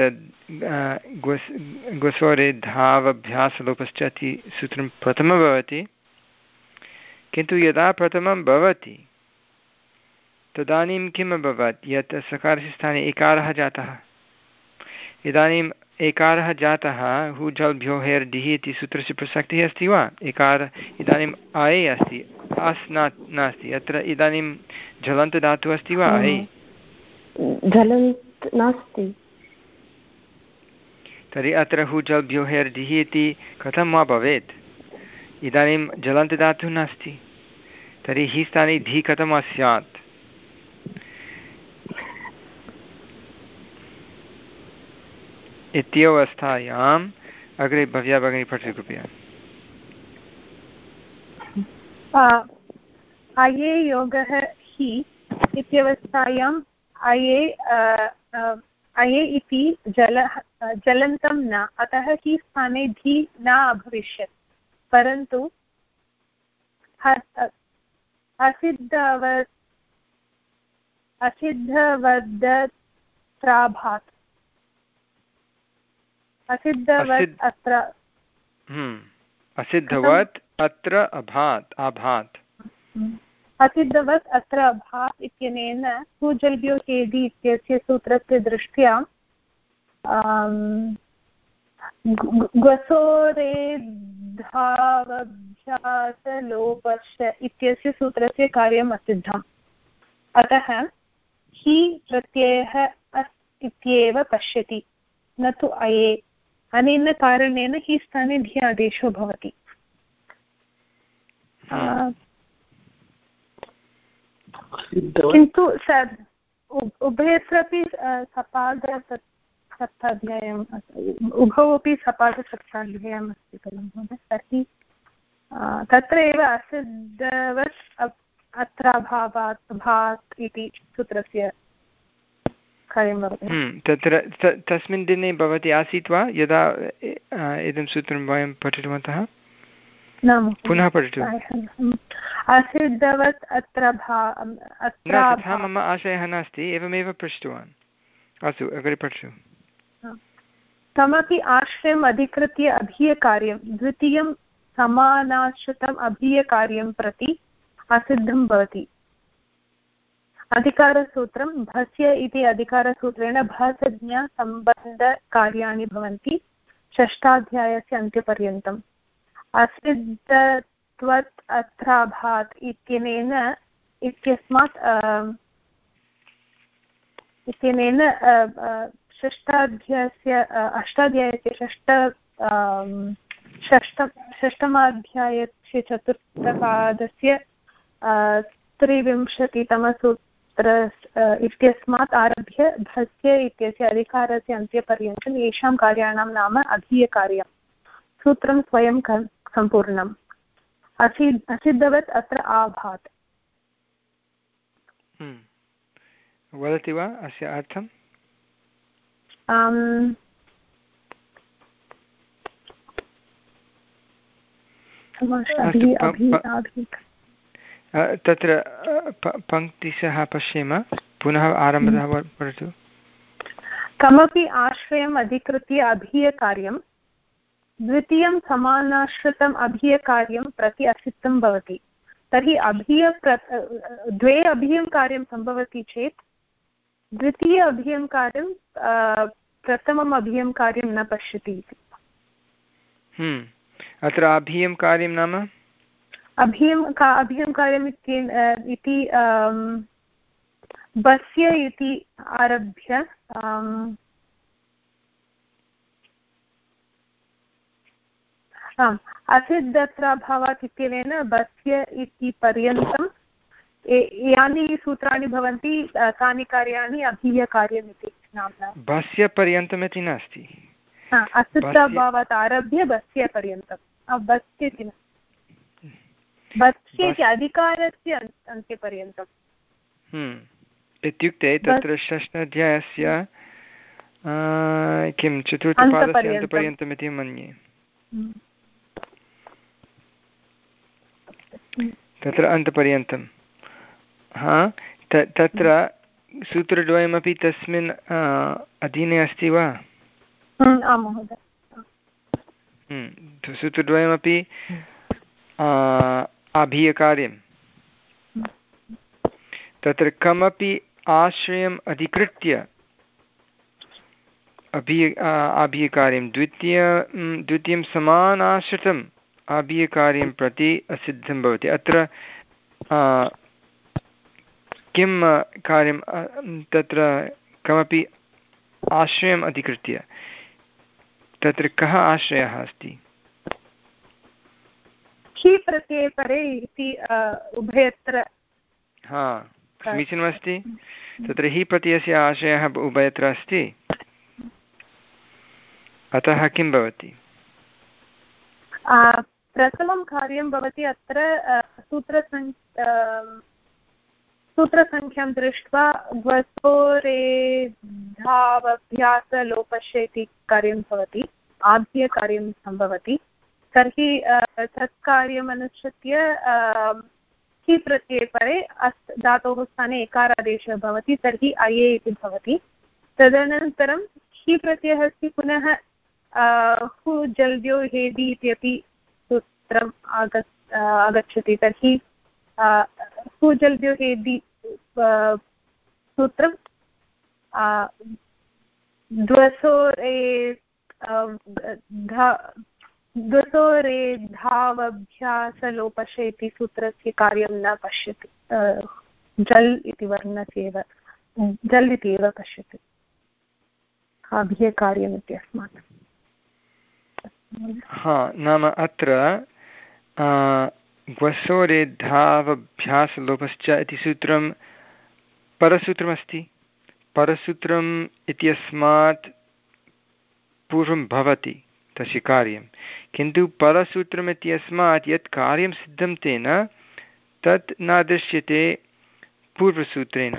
ग्वसोरेद्धावभ्यासलोपश्च इति सूत्रं प्रथमं भवति। किन्तु यदा प्रथमं भवति तदानीं किम् अभवत् यत् सकारस्य स्थाने एकारः जातः। इदानीम् एकारः जातः हु झल् भ्यो हेर् डिः इति सूत्रस्य प्रसक्तिः अस्ति वा? एकार इदानीम् अये अस्ति, अस् न नास्ति। अत्र इदानीं झलन्तधातुः अस्ति वा? अये झलन्त् नास्ति। तर्हि अत्र हु झल् भ्यो हेर् डिः इति कथं वा भवेत्? इदानीं झलन्तधातुः नास्ति, तर्हि हि स्थाने धि कथं वा स्यात्? इत्यवस्थायाम् अग्रे भव्या भगिनी पठतु कृपया। अये योगः हि इत्यवस्थायाम् अये अये इति जल जलन्तं न, अतः हि स्थाने धि न अभविष्यत्। परन्तु असिद्धवत् असिद्धवद्त्राभात् असिद्धवत् अत्र असिद्धवत् अत्र अभात् अभात् असिद्धवत् अत्र अभात् इत्यनेन हुजल्भ्यो हेदि इत्यस्य सूत्रस्य दृष्ट्या ग्वसोरेद्धावभ्यासलोपश्च इत्यस्य सूत्रस्य कार्यम् असिद्धम्। अतः हि प्रत्ययः अस् इत्येव पश्यति, न तु अये। अनेन कारणेन हि स्थाने धि आदेशो भवति। किन्तु उभयत्रापि सपाद सप्ताध्यायम् उभौ अपि सपादसप्ताध्यायम् अस्ति खलु महोदय। तर्हि तत्र एव असिद्धवत् अत्र अभावात् भात् इति सूत्रस्य कार्यं भवति। तत्र तस्मिन् दिने भवती आसीत् वा यदा इदं सूत्रं वयं पठितवन्तः? पुनः पठतु। असिद्धवत् अत्र तथा मम आशयः नास्ति, एवमेव पृष्टवान्। अस्तु अग्रे पठतु। कमपि आश्रयम् अधिकृत्य अभीयकार्यं द्वितीयं समानाश्रितम् अभीयकार्यं प्रति असिद्धं भवति। अधिकारसूत्रं भस्य इति अधिकारसूत्रेण भसंज्ञासम्बन्धकार्याणि भवन्ति षष्ठाध्यायस्य अन्त्यपर्यन्तम्। असिद्धत्वत् अत्राभात् इत्यनेन इत्यस्मात् इत्यनेन षष्ठाध्यायस्य अष्टाध्यायस्य षष्ठ षष्ठ षष्ठमाध्यायस्य चतुर्थपादस्य त्रिविंशतितमसूत्र इत्यस्मात् आरभ्य भस्य इत्यस्य अधिकारस्य अन्त्यपर्यन्तं येषां कार्याणां नाम अभीयकार्यं सूत्रं स्वयं सम्पूर्णम्। असि असिद्धवत् अत्र आभात्। वदति वा अस्य अर्थम्? तत्र पङ्क्तिशः पश्येम, पुनः आरम्भतः पठतु। कमपि आश्रयम् अधिकृत्य अभीयकार्यं द्वितीयं समानाश्रितम् अभीयकार्यं प्रति असिद्धं भवति। तर्हि अभीय द्वे अभीयं कार्यं सम्भवति चेत् द्वितीय अभीयं कार्यं प्रथमम् अभीयं कार्यं न पश्यति इति। अत्र अभीयं कार्यं नाम अभीयं का अभीयं कार्यम् इति बस्य इति आरभ्य आम् असिद्धत्राभावात् इत्यनेन बस्य इति पर्यन्तं यानि सूत्राणि भवन्ति तानि कार्याणि अभीयकार्यम् इति नाम्ना। बस्य पर्यन्तम् इति नास्ति, असिद्धाभावात् आरभ्य बस्य पर्यन्तं। बस्य इति न, बस्य इति अधिकारस्य अन्त्यपर्यन्तम्। इत्युक्ते तत्र षष्ठाध्यायस्य किं चतुर्थपादस्य अन्तपर्यन्तम् इति मन्ये। तत्र अन्तपर्यन्तं हा तत्र सूत्रद्वयमपि तस्मिन् अधीने अस्ति वा? सूत्रद्वयमपि अभीयकार्यं तत्र कमपि आश्रयम् अधिकृत्य अभि अभीयकार्यं द्वितीय द्वितीयं समानाश्रितम् अभीयकार्यं प्रति असिद्धं भवति। अत्र किं कार्यं तत्र कमपि आश्रयम् अधिकृत्य तत्र कः आश्रयः अस्ति? हि प्रत्यये परे इति उभयत्र। हा समीचीनमस्ति। तत्र हि प्रत्ययस्य आश्रयः उभयत्र अस्ति। अतः किं भवति? प्रथमं कार्यं भवति अत्र सूत्रसङ् सूत्रसङ्ख्यां दृष्ट्वा ग्वसोरेधावभ्यासलोपस्य इति कार्यं भवति, आद्यकार्यं सम्भवति। तर्हि तत् कार्यमनुसृत्य हि प्रत्यये परे अस् धातोः स्थाने एकारादेशः भवति, तर्हि अये इति भवति। तदनन्तरं हि प्रत्ययः अस्ति, पुनः हु जल्द्यो हेदि इत्यपि सूत्रम् आग आगच्छति। तर्हि हु जल्द्यो हेदि सूत्रं द्वसोरे द्वसोरेधावभ्यासलोपस्य इति सूत्रस्य कार्यं न पश्यति। जल् इति वर्णस्य एव जल् इति एव पश्यति अभीयकार्यम् इत्यस्मात्। हा नाम अत्र ग्वसोरेधावभ्यासलोपश्च इति सूत्रं परसूत्रमस्ति। परसूत्रम् इत्यस्मात् पूर्वं भवति तस्य कार्यं, किन्तु परसूत्रम् इत्यस्मात् यत् कार्यं सिद्धं तेन तत् न दृश्यते पूर्वसूत्रेण।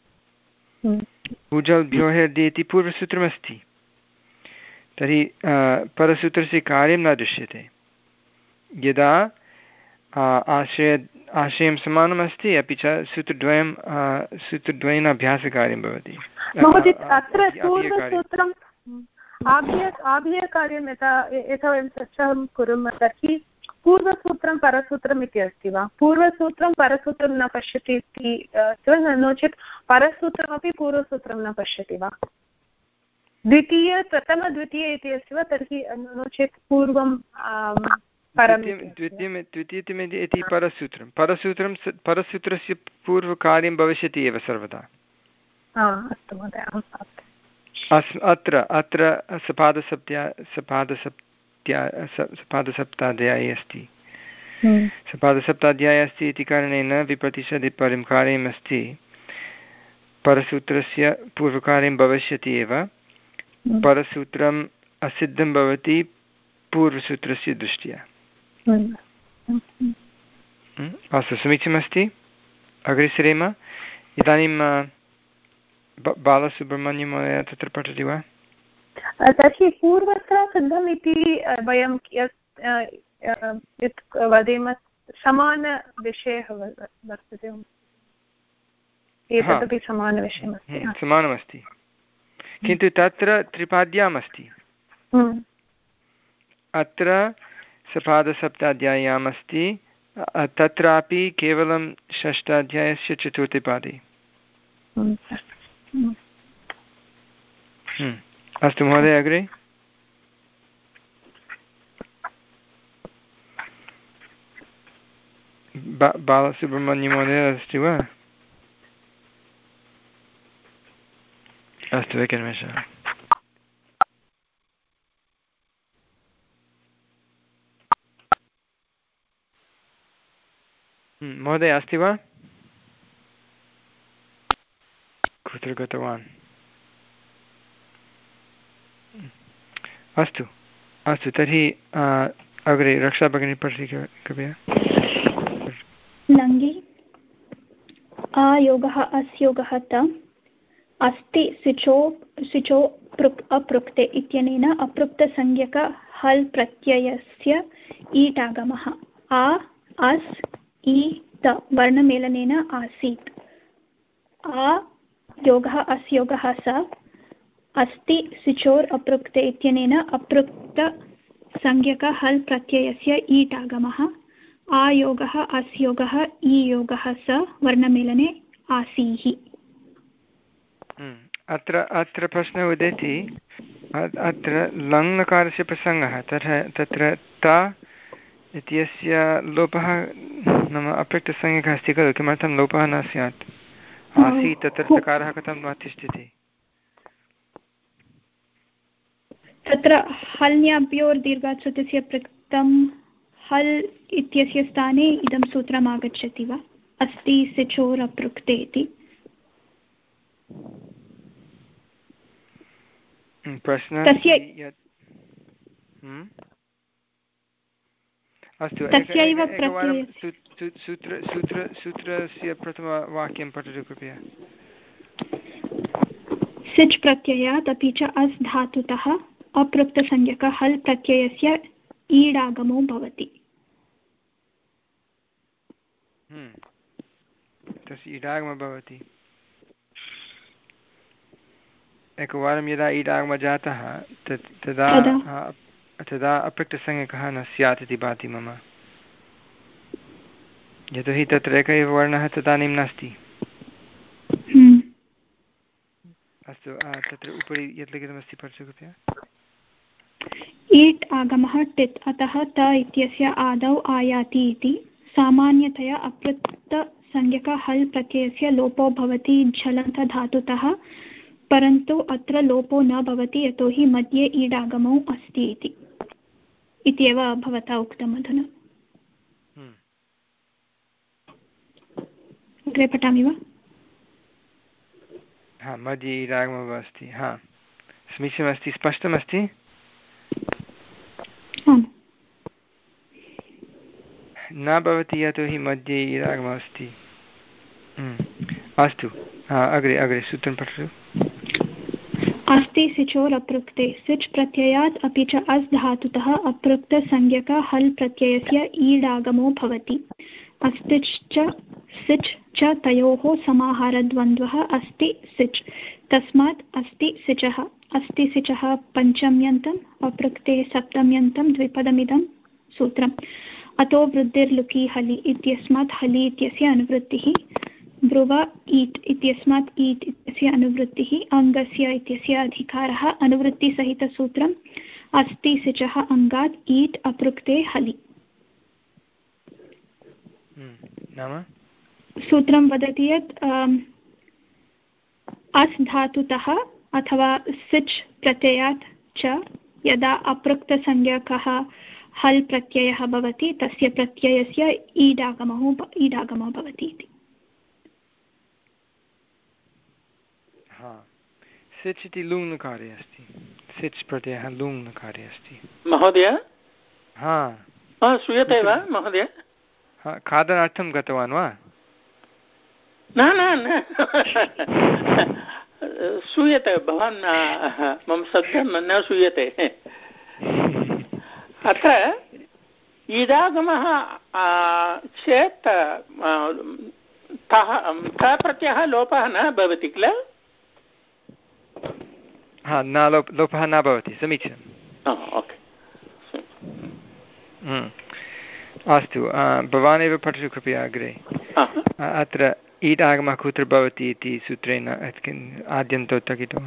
भुजल्भ्यो हेदि इति पूर्वसूत्रमस्ति, तर्हि परसूत्रस्य कार्यं न दृश्यते। यदा आश्रय आशयं समानमस्ति अपि च सूत्रद्वयं सूत्रद्वयेन अभ्यासकार्यं भवति। महोदय अत्र पूर्वसूत्रम् आभ्य आभ्यकार्यं यथा यथा वयं चर्चां कुर्मः तर्हि पूर्वसूत्रं परसूत्रम् इति अस्ति वा? पूर्वसूत्रं परसूत्रं न पश्यति इति, नो चेत् परसूत्रमपि पूर्वसूत्रं न पश्यति वा? द्वितीय प्रथमद्वितीय इति अस्ति वा? तर्हि नो चेत् पूर्वं द्वितीयं द्वितीयम् इति परसूत्रं परसूत्रं परसूत्रस्य पूर्वकार्यं भविष्यति एव सर्वदा। अस्तु महोदय। अस् अत्र अत्र सपादसप्त्या सपादसप्त्या सपादसप्ताध्याये अस्ति सपादसप्ताध्याये अस्ति इति कारणेन विप्रतिषदि परं कार्यम् अस्ति। परसूत्रस्य पूर्वकार्यं भविष्यति एव, परसूत्रम् असिद्धं भवति पूर्वसूत्रस्य दृष्ट्या। अस्तु समीचीनमस्ति। अग्रे सरेम। इदानीं बालसुब्रह्मण्यमहोदय तत्र पठति वा? तर्हि पूर्वत्र सिद्धम् इति वयं यत् यत् वदेम समानविषयः वर्तते, एतदपि समानविषयमस्ति। समानमस्ति, किन्तु तत्र त्रिपाद्याम् अस्ति। अत्र सपादसप्ताध्याय्याम् अस्ति, तत्रापि केवलं षष्ठाध्यायस्य चतुर्थे पादे। अस्तु महोदय अग्रे। बा बालसुब्रह्मण्यमहोदय अस्ति वा? अस्तु एकनिमेषः। महोदय अस्ति वा? कुत्र गतवान्? अस्तु अस्तु तर्हि अग्रे रक्षा भगिनी पठति कृपया। लङ्घि आयोगः अस्योगः त अस्ति सिचो सिचो पृक् अपृक्ते इत्यनेन अपृक्तसंज्ञक हल् प्रत्ययस्य ईट् आगमः। आ अस् इ त वर्णमेलनेन आसीत्। आ योगः अस्योगः स अस्ति सिचोर् अपृक्ते इत्यनेन अपृक्तसंज्ञक हल् प्रत्ययस्य ईट् आगमः। आयोगः अस्योगः ईयोगः स वर्णमेलने आसीः। अत्र अत्र प्रश्नः उदेति अत्र लङ्लकारस्य प्रसङ्गः तथा तत्र त इत्यस्य लोपः नाम अपृक्तसंज्ञकः अस्ति खलु। किमर्थं लोपः न स्यात्? आसीत् तत्र तकारः कथं वा तिष्ठति? तत्र हल्न्याभ्योर्दीर्घात्सुतस्य पृक्तं हल् इत्यस्य स्थाने इदं सूत्रम् आगच्छति वा? अस्ति सिचोर् अपृक्ते इति। प्रश्नः अस्तु एकवारं सूत्र सूत्र सूत्रस्य प्रथमवाक्यं पठतु कृपया। सिच् प्रत्ययात् अपि च अस् धातुतः अपृक्तसंज्ञक हल् प्रत्ययस्य ईडागमो भवति। तस्य ईडागमः भवति। एकवारं यदा ईडागमः जातः तत् तदा तदा अपृक्तसंज्ञकः न स्यात् इति भाति मम। यतोहि तत्र एकः एव वर्णः तदानीं नास्ति। अस्तु तत्र उपरि यत् लिखितमस्ति पठतु कृपया। ईट् आगमः टित् अतः त इत्यस्य आदौ आयाति इति। सामान्यतया अपृक्तसंज्ञक हल् प्रत्ययस्य लोपो भवति झलन्तधातुतः, परन्तु अत्र लोपो न भवति यतोहि मध्ये ईडागमौ अस्ति इति इत्येव भवता उक्तम् अधुना। अग्रे पठामि वा? हा, मध्ये ईडागमः अस्ति। हा, समीचीनमस्ति, स्पष्टमस्ति। न भवति यतोहि मध्ये ईडागमः अस्ति। अस्तु, अग्रे अग्रे सूत्रं पठतु। अस्ति सिचोर् अपृक्ते सिच् प्रत्ययात् अपि च अस् धातुतः अपृक्तसंज्ञक हल् प्रत्ययस्य ईडागमो भवति। अस्तिश्च सिच् च तयोः समाहारद्वन्द्वः अस्ति सिच्, तस्मात् अस्ति सिचः। अस्ति सिचः पञ्चम्यन्तम् अपृक्ते सप्तम्यन्तं द्विपदमिदं सूत्रम्। अतो वृद्धिर्लुकि हलि इत्यस्मात् हलि इत्यस्य अनुवृत्तिः। ब्रुव ईट् इत्यस्मात् ईट् इत्यस्य अनुवृत्तिः। अङ्गस्य इत्यस्य अधिकारः। अनुवृत्तिसहितसूत्रम् अस्ति सिचः अङ्गात् ईट् अपृक्ते हलि। नाम सूत्रं वदति यत् अस् धातुतः अथवा सिच् प्रत्ययात् च यदा अपृक्तसंज्ञकः हल् प्रत्ययः भवति तस्य प्रत्ययस्य ईडागमः ईडागमः भवति इति। सिच् इति लुङ्लकारे अस्ति। सिच् प्रत्ययः लुङ्लकारे अस्ति। महोदय, हा श्रूयते वा महोदय? खादनार्थं गतवान् वा? न न न श्रूयते, भवान् मम शब्दं न श्रूयते। अत्र ईडागमः चेत् थ प्रत्ययः लोपः न भवति किल? हा, न लोप लोपः न भवति। समीचीनम्। ओके, अस्तु, भवान् एव पठतु कृपया अग्रे। अत्र ईट् आगमः कुत्र भवति इति सूत्रेण आद्यन्तौ टकितौ।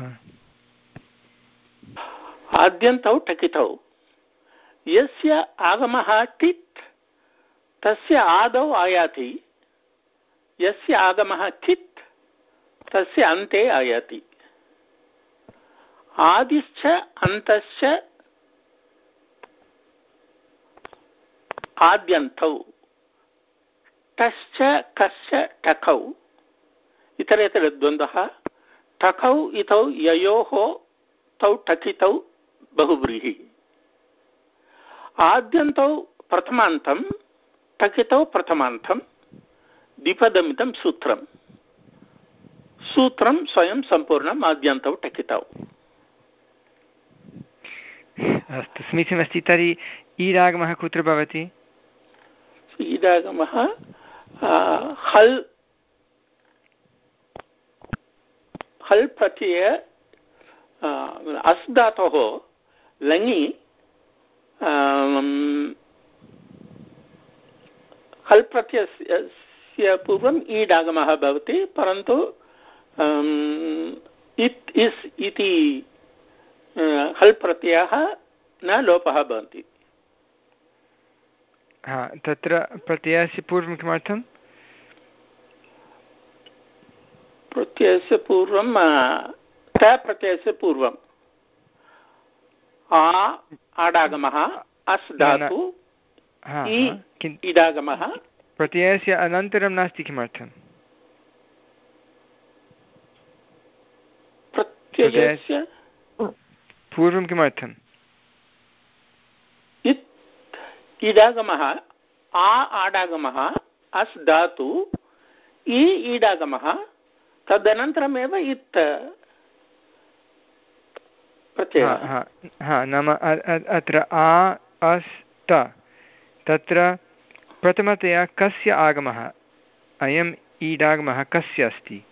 आद्यन्तौ टकितौ यस्य आगमः टित् तस्य आदौ आयाति, यस्य आगमः चित् तस्य अन्ते आयाति। आदिश्च अन्तश्च आद्यन्तौ टश्च कश्च टकौ इतरेतरद्वन्द्वः। टकौ इतौ ययोः तौ टकितौ बहुव्रीहि। आद्यन्तौ प्रथमान्तं टकितौ प्रथमान्तं द्विपदमिदं सूत्रम्। सूत्रं स्वयं सम्पूर्णम् आद्यन्तौ टकितौ। अस्तु, समीचीनमस्ति। तर्हि ईडागमः कुत्र भवति? ईडागमः हल् हल् प्रत्यय अस् धातोः लङि हल् प्रत्ययस्य पूर्वम् ईडागमः भवति, परन्तु इत् इस् इति हल् प्रत्ययः न लोपः भवति। हा, तत्र प्रत्ययस्य पूर्वं किमर्थं? प्रत्ययस्य पूर्वं त प्रत्ययस्य पूर्वम् आ आडागमः अस् धातु ईडागमः। प्रत्ययस्य अनन्तरं नास्ति किमर्थं? प्रत्ययस्य पूर्वं किमर्थम्? इत् ईडागमः आ आडागमः अस् धातु इ ईडागमः, तदनन्तरमेव इत् प्रत्ययः। हा, नाम अत्र आ अस् त, तत्र प्रथमतया कस्य आगमः? अयम् ईडागमः कस्य अस्ति?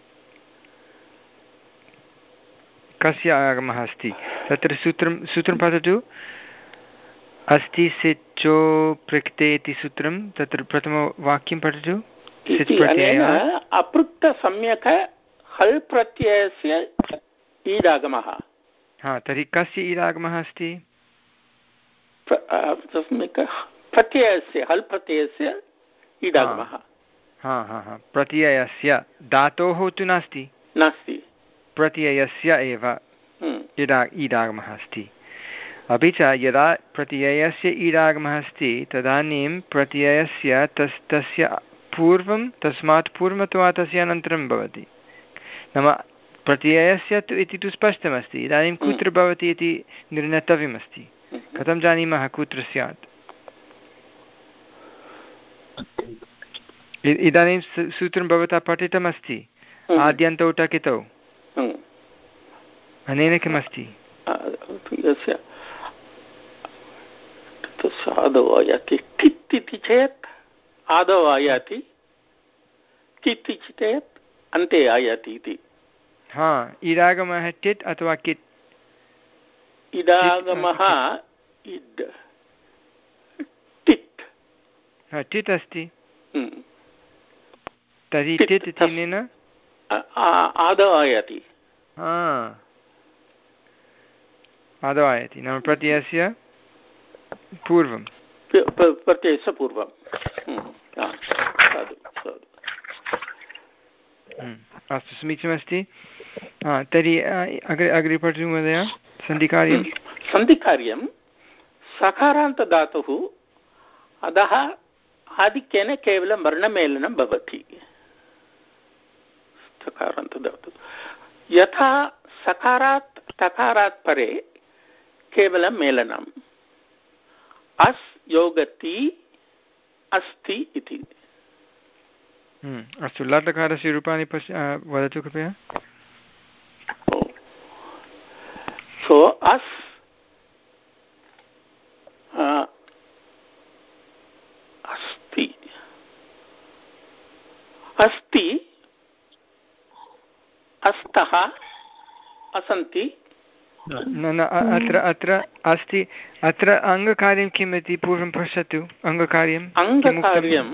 कस्य आगमः अस्ति? तत्र सूत्रं सूत्रं पठतु। अस्ति सिच्चो पृक्ते इति सूत्रं, तत्र प्रथमवाक्यं पठतु। अपृक्तसम्यक् हल् प्रत्ययस्य ईडागमः। हा, तर्हि कस्य ईडागमः अस्ति? प्रत्ययस्य हल् प्रत्ययस्य ईडागमः। हा हा हा, प्रत्ययस्य, धातोः तु नास्ति, नास्ति, प्रत्ययस्य एव ईडा ईडागमः अस्ति। अपि च यदा प्रत्ययस्य ईडागमः अस्ति तदानीं प्रत्ययस्य तस् तस्य पूर्वं, तस्मात् पूर्वम् अथवा तस्य अनन्तरं भवति। नाम प्रत्ययस्य तु इति तु स्पष्टमस्ति, इदानीं कुत्र भवति इति निर्णेतव्यमस्ति। कथं जानीमः कुत्र स्यात्? इदानीं सूत्रं भवता पठितमस्ति, आद्यन्तौ टकितौ। अनेन किमस्ति? आदौ आयाति टित् इति चेत् आदौ आयाति, टित् इति चेत् अन्ते आयाति इति। हा, ईडागमः टित् अथवा कित्? ईडागमः इड् टित्। हा, टित् अस्ति। तर्हि टित् इत्यनेन आदौ आयाति। हा, आदौ आयाति, नाम प्रत्ययस्य पूर्वं, प्रत्ययस्य पूर्वं। अस्तु, समीचीनमस्ति। तर्हि अग्रे अग्रे पठतु महोदय। सन्धिकार्यं सन्धिकार्यं सकारान्तधातुः अधः आधिक्येन केवलं वर्णमेलनं भवति। सकारान्तधातुः यथा सकारात् तकारात् परे केवलं मेलनम्। अस् योगति अस्ति इति। अस्तु, लट्लकारस्य रूपाणि पश्य वदतु कृपया। सो अस् अस्ति अस्ति अस्तः असन्ति। न न अत्र अत्र अस्ति, अत्र अङ्गकार्यं किम् इति पूर्वं पश्यतु। अङ्गकार्यम् अङ्गकार्यं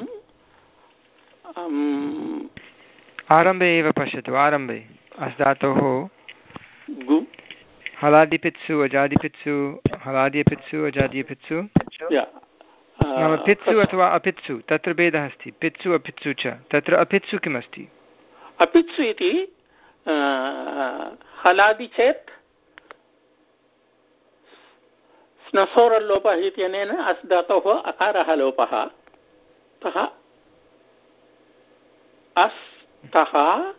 आरम्भे एव पश्यतु। आरम्भे अस् धातोः हलादिपित्सु अजादिपित्सु, हलादिपित्सु अजादिपित्सु, नाम पित्सु अथवा अपित्सु, तत्र भेदः अस्ति। पित्सु अपित्सु च, तत्र अपित्सु किमस्ति? अपित्सु इति हलादि चेत् स्नसोरल्लोपः इत्यनेन अस् धातोः अकारः लोपः, तः अस्तः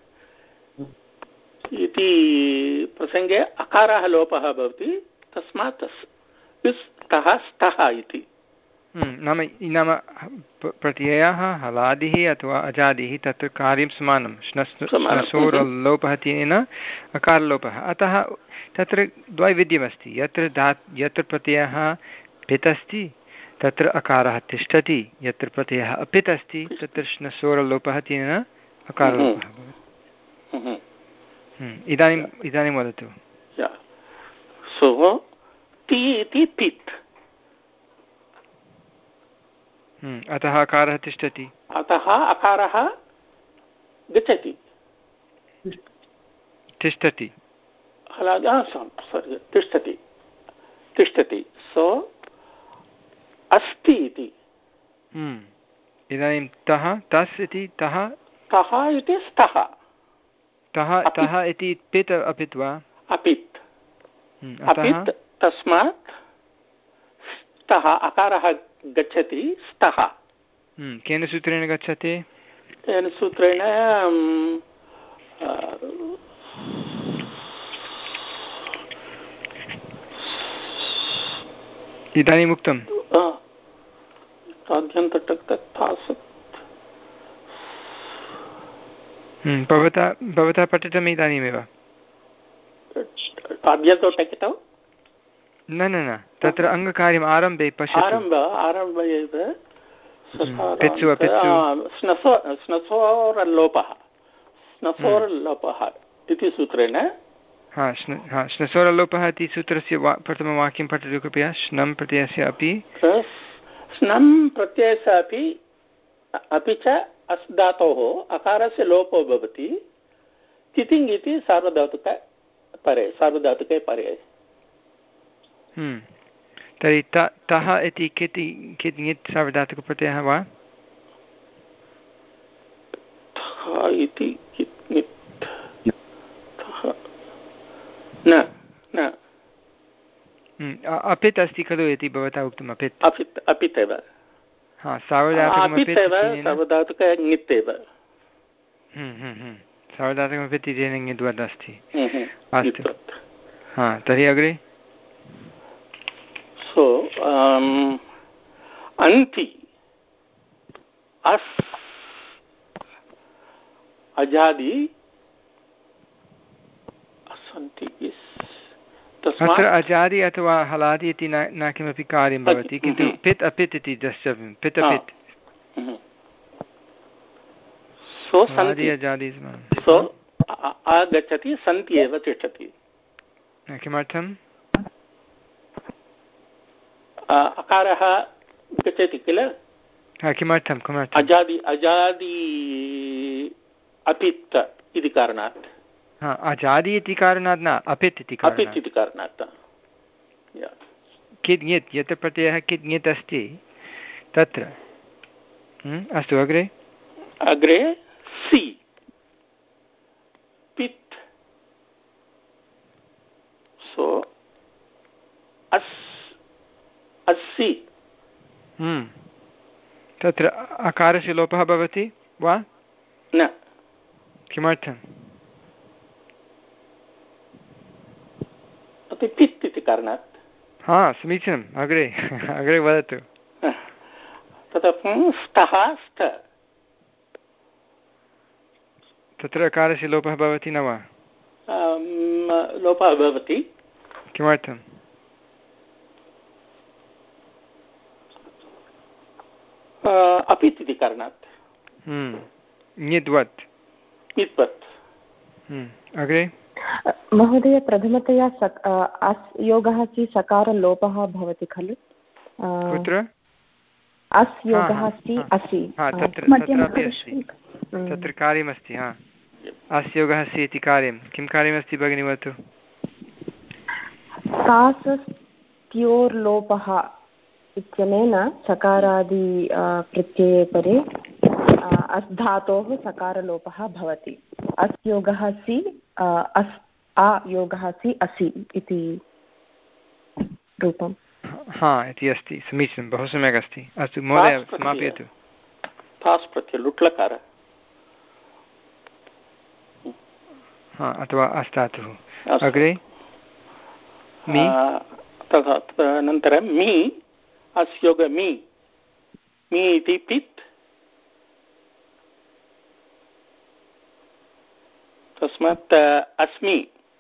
इति प्रसङ्गे अकारः लोपः भवति, तस्मात् स्तः स्तः इति। नाम नाम प्रत्ययः हलादिः अथवा अजादिः तत्र कार्यं समानं श्नसोरलोपः तेन अकारलोपः अतः तत्र द्वैविध्यमस्ति यत्र धा यत्र प्रत्ययः पित् अस्ति तत्र अकारः तिष्ठति यत्र प्रत्ययः अपित् अस्ति तत्र श्नसोरलोपः तेन अकारलोपः भवति। इदानीम् इदानीं वदतु। अतः अकारः तिष्ठति अतः अकारः गच्छति तिष्ठति तिष्ठति तिष्ठति सो अस्ति इति। इदानीं तः तस् इति तः तः इति स्तः तः तः इति पित् अपित् वा अपित् अपित् तस्मात् स्तः अकारः गच्छति स्तः। केन सूत्रेण गच्छति? तेन सूत्रेण इदानीम् उक्तं भवता भवता पठितम् इदानीमेव। न न न तत्र अङ्गकार्यम् आरम्भे पश्यतु। आरम्भ आरम्भ एव स्नसोरलोपः स्नसोरलोपः इति सूत्रेण हा श्नसोरलोपः इति सूत्रस्य वा प्रथमवाक्यं पठतु कृपया। श्नं प्रत्ययस्य अपि स्नं प्रत्ययस्य अपि अपि च अस् धातोः अकारस्य लोपो भवति तितिङ् इति सार्वधातुक परे सार्वधातुके परे। तर्हि तः इति किति कित् ङित् सार्वधातुकप्रत्ययः वा? इति न न अपित् अस्ति खलु इति भवता उक्तम्। अपित् अपित् अपित् एव हा सार्वधातुकमपित् सार्वधातुक ङित् एव सार्वधातुकमपित् इत्यनेन ङिद्वद् अस्ति। अस्तु हा तर्हि अग्रे। सो अन्ति अस् अजादि अत्र अजादि अथवा हलादि इति न न किमपि कार्यं भवति किन्तु पित् अपित् इति द्रष्टव्यं। पित् अपित् सो आगच्छति सन्ति एव तिष्ठति। किमर्थम्? अकारः गच्छति किल। किमर्थं किमर्थम्? अजादि अजादि अपित् इति कारणात्। अजादि इति कारणात् न अपित् इति अपित् इति कारणात्। कित् ङित् यत्र प्रत्ययः कित् ङित् अस्ति तत्र। अस्तु अग्रे अग्रे सि पित् सो अस् अस्सि तत्र अकारस्य लोपः भवति वा न? किमर्थम्? पित् इति कारणात्। हा समीचीनम् अग्रे अग्रे वदतु। ततः स्तः स्त तत्र अकारस्य लोपः भवति न वा? लोपः भवति। किमर्थम्? अपित् इति कारणात्। ङिद्वत् ङिद्वत्। अग्रे महोदय प्रथमतया सक अस् योगः अस्ति सकारलोपः भवति खलु। कुत्र? अस् योगः अस्ति असि तत्र कार्यमस्ति। हा अस् योगः अस्ति इति कार्यं किं कार्यमस्ति भगिनी वदतु। कासस्त्योर्लोपः इत्यनेन सकारादि प्रत्यये परे अस् धातोः सकारलोपः भवति। अस् योगः अस्ति अस् आ योगः अस्ति असि इति रूपम्। हा इति अस्ति समीचीनं बहु सम्यक् अस्ति। अस्तु महोदय समापयतु। तास् प्रत्यय लुट्लकार हा अथवा अस्तातुः। अग्रे मि तदनन्तरं मि अस् योग मि अस्मि इति पित् तस्मात् अस्मि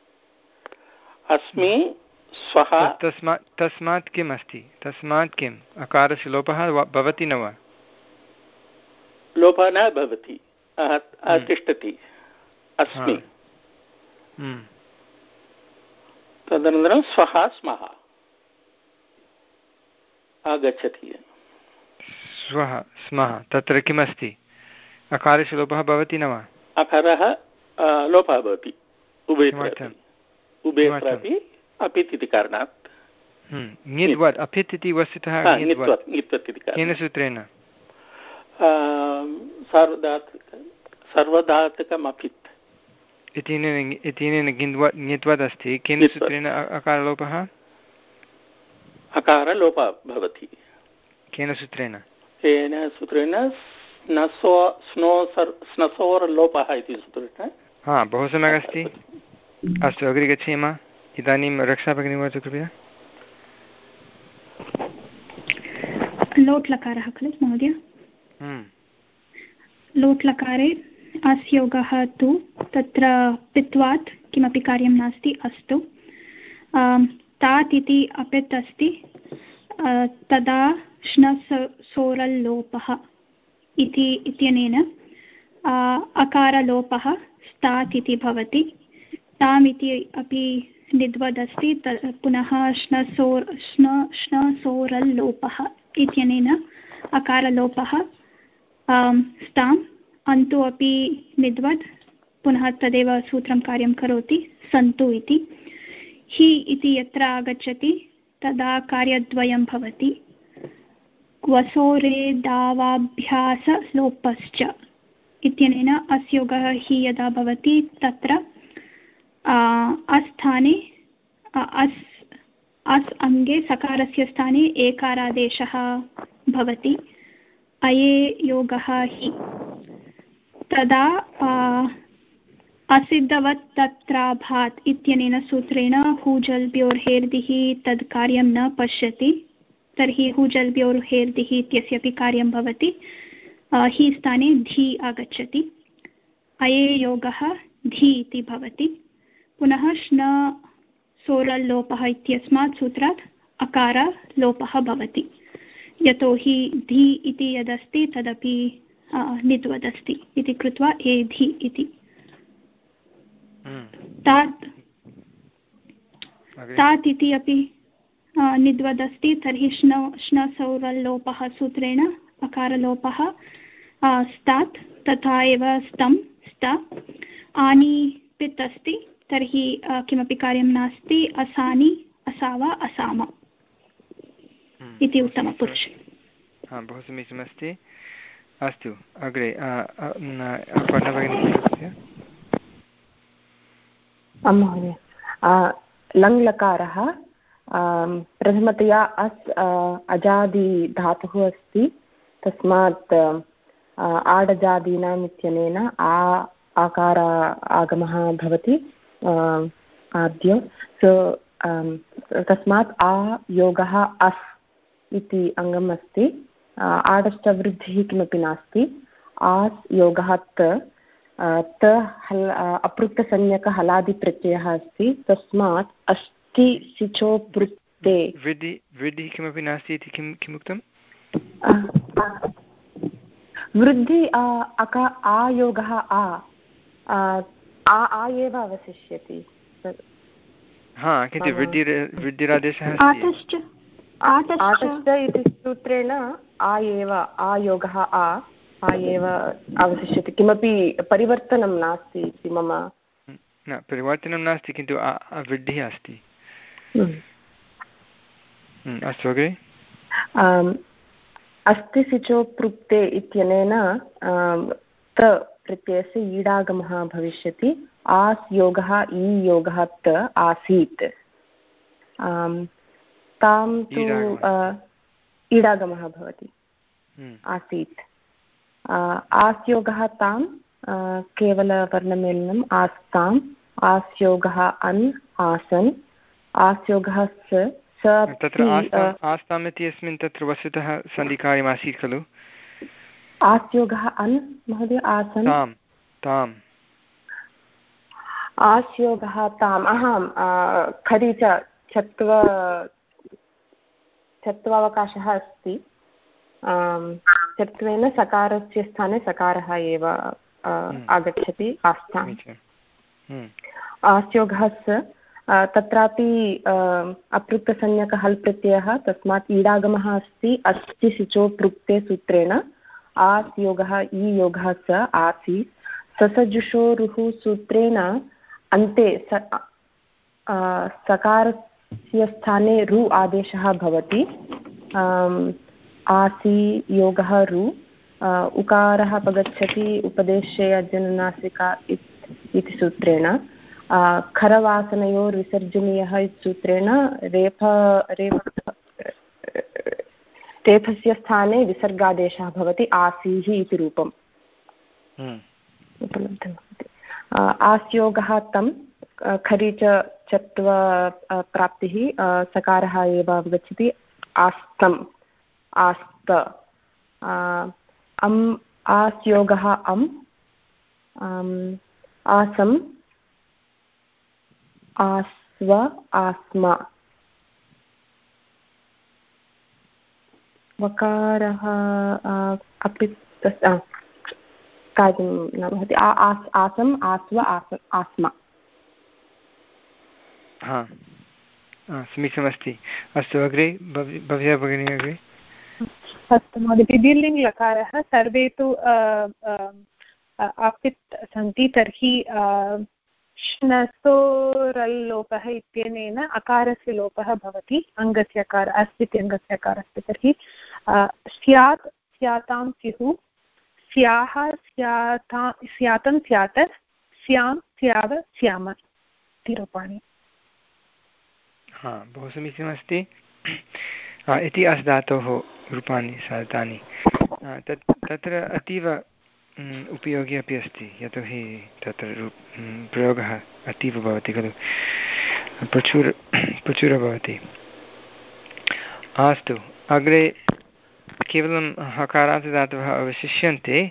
अस्मि स्वः तस्मात् तस्मात् किम् अस्ति तस्मात् किम् अकारस्य लोपः भवति न वा लोपः न भवति तिष्ठति अस्मि तदनन्तरं स्वः स्मः आगच्छति स्वः स्मः तत्र किमस्ति अकारस्य लोपः भवति न वा अकारः लोपः भवति उभयत्रापि उभयत्रापि अपित् इति कारणात् ङिद्वत् अपित् इति वस्तुतः केन सूत्रेण सर्वधातुकम् अपित् इत्यनेन ङिद्वत् अस्ति केन सूत्रेण अकारलोपः अकारलोपः भवति केन सूत्रेण केन सूत्रेण स्नसोरलोपः इति सूत्रेण हा बहु सम्यक् अस्ति अस्तु अग्रे गच्छेम इदानीं रक्षा भगिनी वदतु कृपया लोट् लकारः खलु महोदय लोट् लकारे अस्योगः तु तत्र पित्वात् किमपि कार्यं नास्ति अस्तु तात् इति अपित् अस्ति तदा श्नसोरल्लोपः इति इत्यनेन अकारलोपः स्तात् इति भवति ताम् इति अपि निद्वदस्ति पुनः श्नसोर् श्न श्नसोरल्लोपः इत्यनेन अकारलोपः स्ताम् अन्तु अपि निद्वद् पुनः तदेव सूत्रं कार्यं करोति सन्तु इति हि इति यत्र आगच्छति तदा कार्यद्वयं भवति क्वसोरेदावाभ्यासलोपश्च इत्यनेन अस्योगः हि यदा भवति तत्र अस्थाने अस् अस् अङ्गे सकारस्य स्थाने एकारादेशः भवति अये योगः हि तदा असिद्धवत् तत्राभात् इत्यनेन सूत्रेण हूजल्ब्योर्हेर्दिः तद् कार्यं न पश्यति तर्हि हूजल्ब्योर्हेर्दिः इत्यस्यापि कार्यं भवति हि स्थाने धी आगच्छति अये योगः धी इति भवति पुनः श्न सोरल्लोपः इत्यस्मात् सूत्रात् अकारलोपः भवति यतोहि धी इति यदस्ति तदपि निद्वदस्ति इति कृत्वा एधि इति तात् तात् इति अपि निद्वदस्ति तर्हि श्न श्नसौरल्लोपः सूत्रेण अकारलोपः स्तात् तथा एव स्तं स्त आनि पित् अस्ति तर्हि किमपि कार्यं नास्ति असानि असाव असाम इति उत्तमपुरुष बहु समीचीनमस्ति अस्तु अग्रे पर्णभगिनी महोदय लङ्लकारः प्रथमतया अस् अजादिधातुः अस्ति तस्मात् आडजादीनाम् इत्यनेन आ आकार आगमः भवति आद्यं सो तस्मात् आ योगः अस् इति अङ्गम् अस्ति आडश्च वृद्धिः किमपि नास्ति आस् योगः त त हल् अपृक्तसंज्ञकहलादिप्रत्ययः अस्ति तस्मात् अस्ति सिचो पृक्ते वृद्धि वृद्धिः किमपि नास्ति इति किं किमुक्तं वृद्धि अका आयोगः आ आ एव अवशिष्यति हा किन्तु वृद्धि वृद्धिरादेशः आतश्च आतश्च इति सूत्रेण आ एव आयोगः आ आ एव अवशिष्यति किमपि परिवर्तनं नास्ति इति मम न परिवर्तनं नास्ति किन्तु वृद्धिः अस्ति अस्तु अग्रे अस्ति सिचो पृक्ते इत्यनेन त प्रत्ययस्य ईडागमः भविष्यति आस् योगः ई योगः त आसीत् तां तु ईडागमः भवति आसीत् आस्योगः तां केवलवर्णमेलनम् आस्ताम् आस्योगः अन् आसन् आस्योगः स तत्र आस्ताम् इति अस्मिन् तत्र वस्तुतः सन्धिकार्यमासीत् खलु आस्योगः अन् महोदय आसन् ताम् ताम् आस्योगः ताम् अहं खरि च चत्व चत्वावकाशः अस्ति चत्वेन सकारस्य स्थाने सकारः एव आगच्छति आस्थाम् आस्योगः स तत्रापि अपृक्तसंज्ञकः हल् प्रत्ययः तस्मात् ईडागमः अस्ति अस्ति सिचो पृक्ते सूत्रेण आस् योगः ई योगः स आसीत् ससजुषोरुः सूत्रेण अन्ते सकारस्य स्थाने रु आदेशः भवति आसि योगः रु उकारः अपगच्छति उपदेशे अजनुनासिका इति सूत्रेण खरवासनयोर्विसर्जनीयः इति सूत्रेण रेफ रेफ रेफस्य स्थाने विसर्गादेशः भवति आसीः इति रूपम् उपलब्धं भवति आस्योगः तं खरि च चत्व प्राप्तिः सकारः एव आगच्छति आस्तम् आस्त अम् आस्योगः अम् आसम् आस्व आस्म वकारः अपि कार्यं न भवति आसम् आस्व आस्म हा समीचीनमस्ति अस्तु अग्रे भव्या भगिनी अग्रे अस्तु महोदय विधिर्लिङ् लकारः सर्वे तु आपित् सन्ति तर्हि श्नसोरल्लोपः इत्यनेन अकारस्य लोपः भवति अङ्गस्य अकार अस्ति इति अङ्गस्य अकारस्य तर्हि स्यात् स्यातां स्युः स्याः स्याता स्यातं स्यात स्यां स्याव स्याम इति रूपाणि हा बहु समीचीनमस्ति इति अस् धातोः रूपाणि सातानि तत् तत्र अतीव उपयोगी अपि अस्ति यतोहि तत्र प्रयोगः अतीव भवति खलु प्रचुर प्रचुरः भवति अस्तु अग्रे केवलं हकारान्तदातवः अवशिष्यन्ते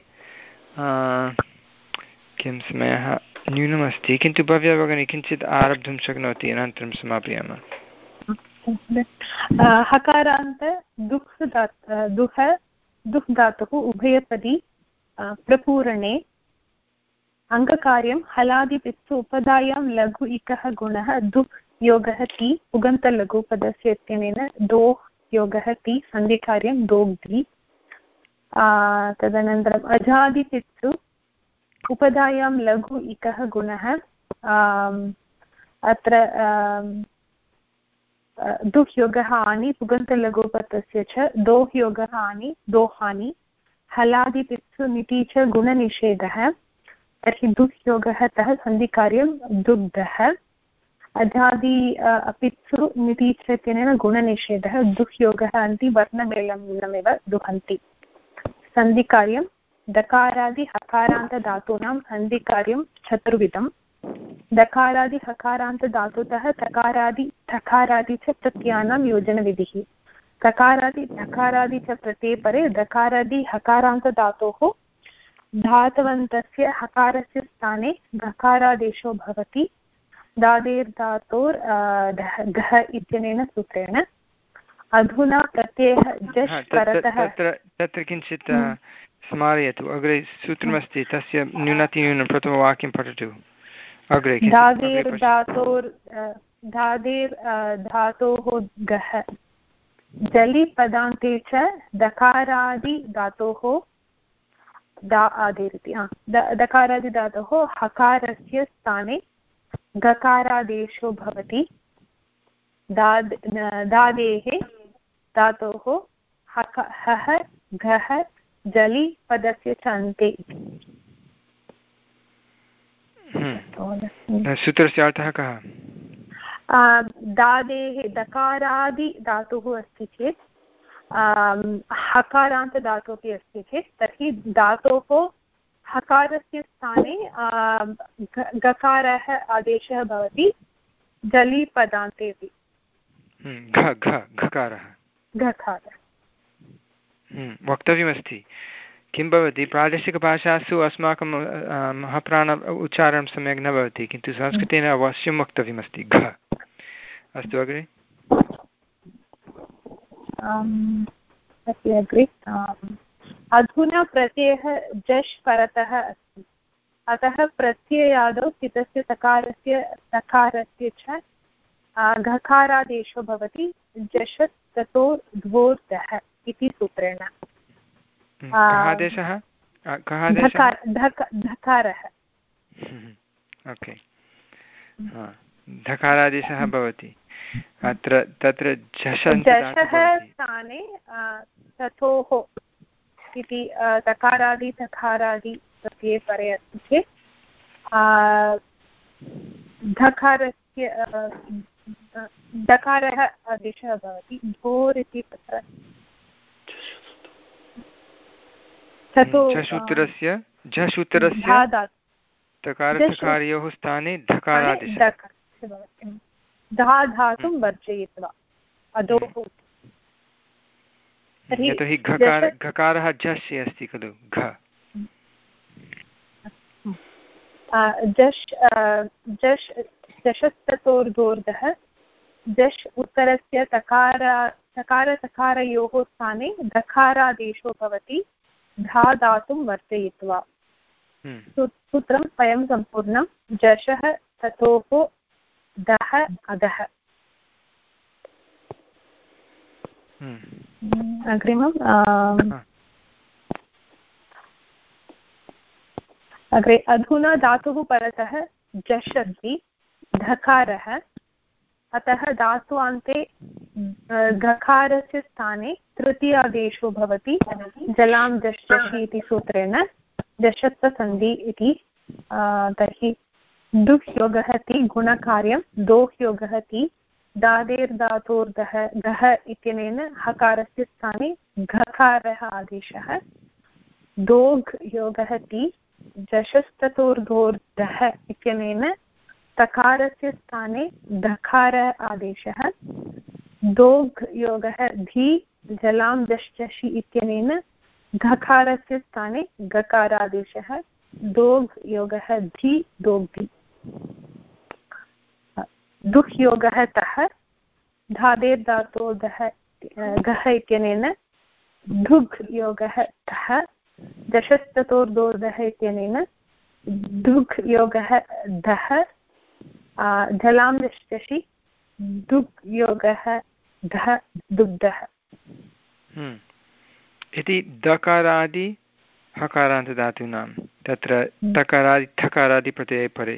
किं समयः न्यूनमस्ति किन्तु भव्या भगिनी किञ्चित् आरब्धुं शक्नोति अनन्तरं समापयामः हकारान्त दुह् धा दुः दुह् धातुः उभयपदी प्रपूरणे अङ्गकार्यं हलादिपित्सु उपधायां लघु इकः गुणः दुह् योगः ति उगन्तलघुपदस्य इत्यनेन दोः योगः ति सन्धिकार्यं दोग्धि तदनन्तरम् अजादिपित्सु उपधायां लघु इकः गुणः अत्र दुह् योगः आनि पुगन्तलघुपदस्य च दोः योगः आनि दोहानि हलादिपित्सु निति च गुणनिषेधः तर्हि दुह् योगः तः सन्धिकार्यं दुग्धः अजादि अपित्सु निति च इत्यनेन गुणनिषेधः दुह् योगः अन्ति वर्णमेलनमेव दुहन्ति सन्धिकार्यं दकारादि हकारान्तधातूनां सन्धिकार्यं चतुर्विधं दकारादि हकारान्तधातुतः तकारादि ठकारादि च प्रत्ययानां योजनविधिः तकारादि धकारादि च प्रत्यये परे दकारादि हकारान्तधातोः धातवन्तस्य हकारस्य स्थाने घकारादेशो भवति दादेर्धातोर् घः इत्यनेन सूत्रेण अधुना प्रत्ययः जश् परतः तत्र किञ्चित् स्मारयतु अग्रे सूत्रमस्ति तस्य न्यूनातिन्यूनं प्रथमवाक्यं पठतु अग्रे दादेर्धातोर् दादेर् धातोः घः जलि पदान्ते च दकारादिधातोः दा आदेरिति दकारादिधातोः हकारस्य स्थाने गकारादेशो भवति दाद् दादेः धातोः हक हः घः जलि पदस्य च अन्ते सूत्रस्य अर्थः कः दादेः दकारादि धातुः अस्ति चेत् हकारान्तधातुः अपि अस्ति चेत् तर्हि धातोः हकारस्य स्थाने गकारः आदेशः भवति जलि पदान्ते अपि घकारः घकारः वक्तव्यमस्ति किं भवति प्रादेशिकभाषासु अस्माकं महाप्राण उच्चारणं सम्यक् न भवति, किन्तु संस्कृतेन अवश्यं वक्तव्यमस्ति घ। अस्तु अग्रे। अधुना प्रत्ययः जश् परतः अस्ति, अतः प्रत्ययादौ स्थितस्य तकारस्य तकारस्य च घकारादेशो भवति जशत् ततो द्वोर्धः इति सूत्रेण। कः आदेशः? कः आदेशः? धकारः। ओके, धकारादेशः भवति अत्र। तत्र जशः स्थाने ततोः इति तकारादि तकारादि प्रत्यये परे अस्ति चेत् धकारस्य दकारः आदेशः भवति भोर् इति तत्र झसूत्रस्य झसूत्रस्य तकारथकारयोः स्थाने धकारादेशः धा धातुं वर्जयित्वा अधोः। यतोहि घकार घकारः झस् अस्ति खलु घ। जश् जश् जशस्ततोर्धोर्धः जश् उत्तरस्य तकार तकारतकारयोः स्थाने धकारादेशो भवति धा धातुं वर्जयित्वा। सूत्रं स्वयं सम्पूर्णं जशः ततोः दः अधः। अग्रिमम् अग्रे अधुना धातुः परतः जश् अस्ति धकारः, अतः धात्वान्ते घकारस्य स्थाने तृतीयादेशो भवति जलां जश्चषि इति सूत्रेण जशत्वसन्धि इति। तर्हि दुह् योगः ति गुणकार्यं दोह् योगः ति दादेर्धातोर्धः घः इत्यनेन हकारस्य स्थाने घकारः आदेशः। दोघ् योगः ति जशस्ततोर्धोर्धः इत्यनेन तकारस्य स्थाने धकारः आदेशः। दोघ् योगः धी जलां जश्चषि इत्यनेन घकारस्य स्थाने गकारादेशः। दोघ् योगः धी दोग्धि। दुह् योगः तः धादेर्धातोर्धः घः इत्यनेन धुग् योगः तः दशस्ततोर्धोर्धः इत्यनेन धुग् योगः धः जलां दशि दुग् योगः धः दुग्धः इति दकारादि हकारान्तधातूनां तत्र तकारादि ठकारादि प्रत्यये परे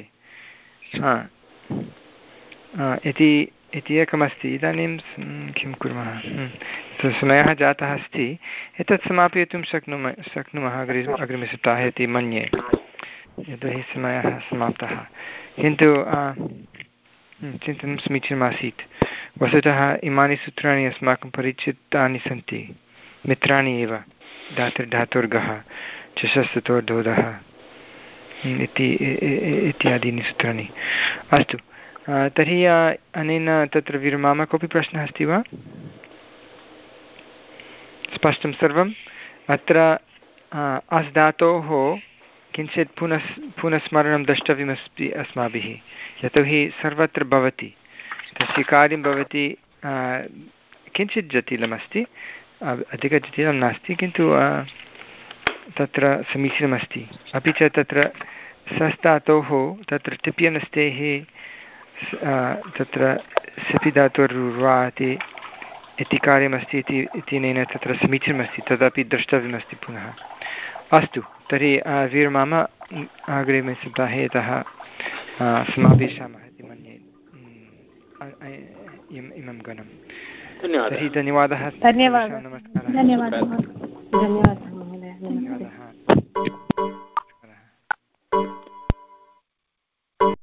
इति इति एकमस्ति। इदानीं किं कुर्मः, समयः जातः अस्ति, एतत् समापयितुं शक्नुमः शक्नुमः अग्रि अग्रिमसप्ताहे इति मन्ये, यतोहि समयः समाप्तः। किन्तु चिन्तनं समीचीनमासीत्। वस्तुतः इमानि सूत्राणि अस्माकं परिचितानि सन्ति, मित्राणि एव। धातुर्धातुर्गः चषस्ततोर्धोधः इति इत्यादीनि सूत्राणि। अस्तु, तर्हि अनेन तत्र विरमामः। कोऽपि प्रश्नः अस्ति वा? स्पष्टं सर्वम्? अत्र अस् धातोः किञ्चित् पुनः पुनस्मरणं द्रष्टव्यमस्ति अस्माभिः, यतोहि सर्वत्र भवति, तस्य कार्यं भवति। किञ्चित् जटिलमस्ति, अधिकजटिलं नास्ति, किन्तु तत्र समीचीनमस्ति। अपि च तत्र सस्धातोः तत्र टिप्यनस्तेः तत्र सिपि धातुर्वा इति इति कार्यमस्ति इति इत्यनेन तत्र समीचीनमस्ति, तदपि द्रष्टव्यमस्ति पुनः। अस्तु, तर्हि विरमामः। अग्रिमे सप्ताहे यतः समावेशामः इति मन्ये इमं गणं। तर्हि धन्यवादः। धन्यवादः। नमस्कारः। धन्यवादः महोदय। धन्यवादः।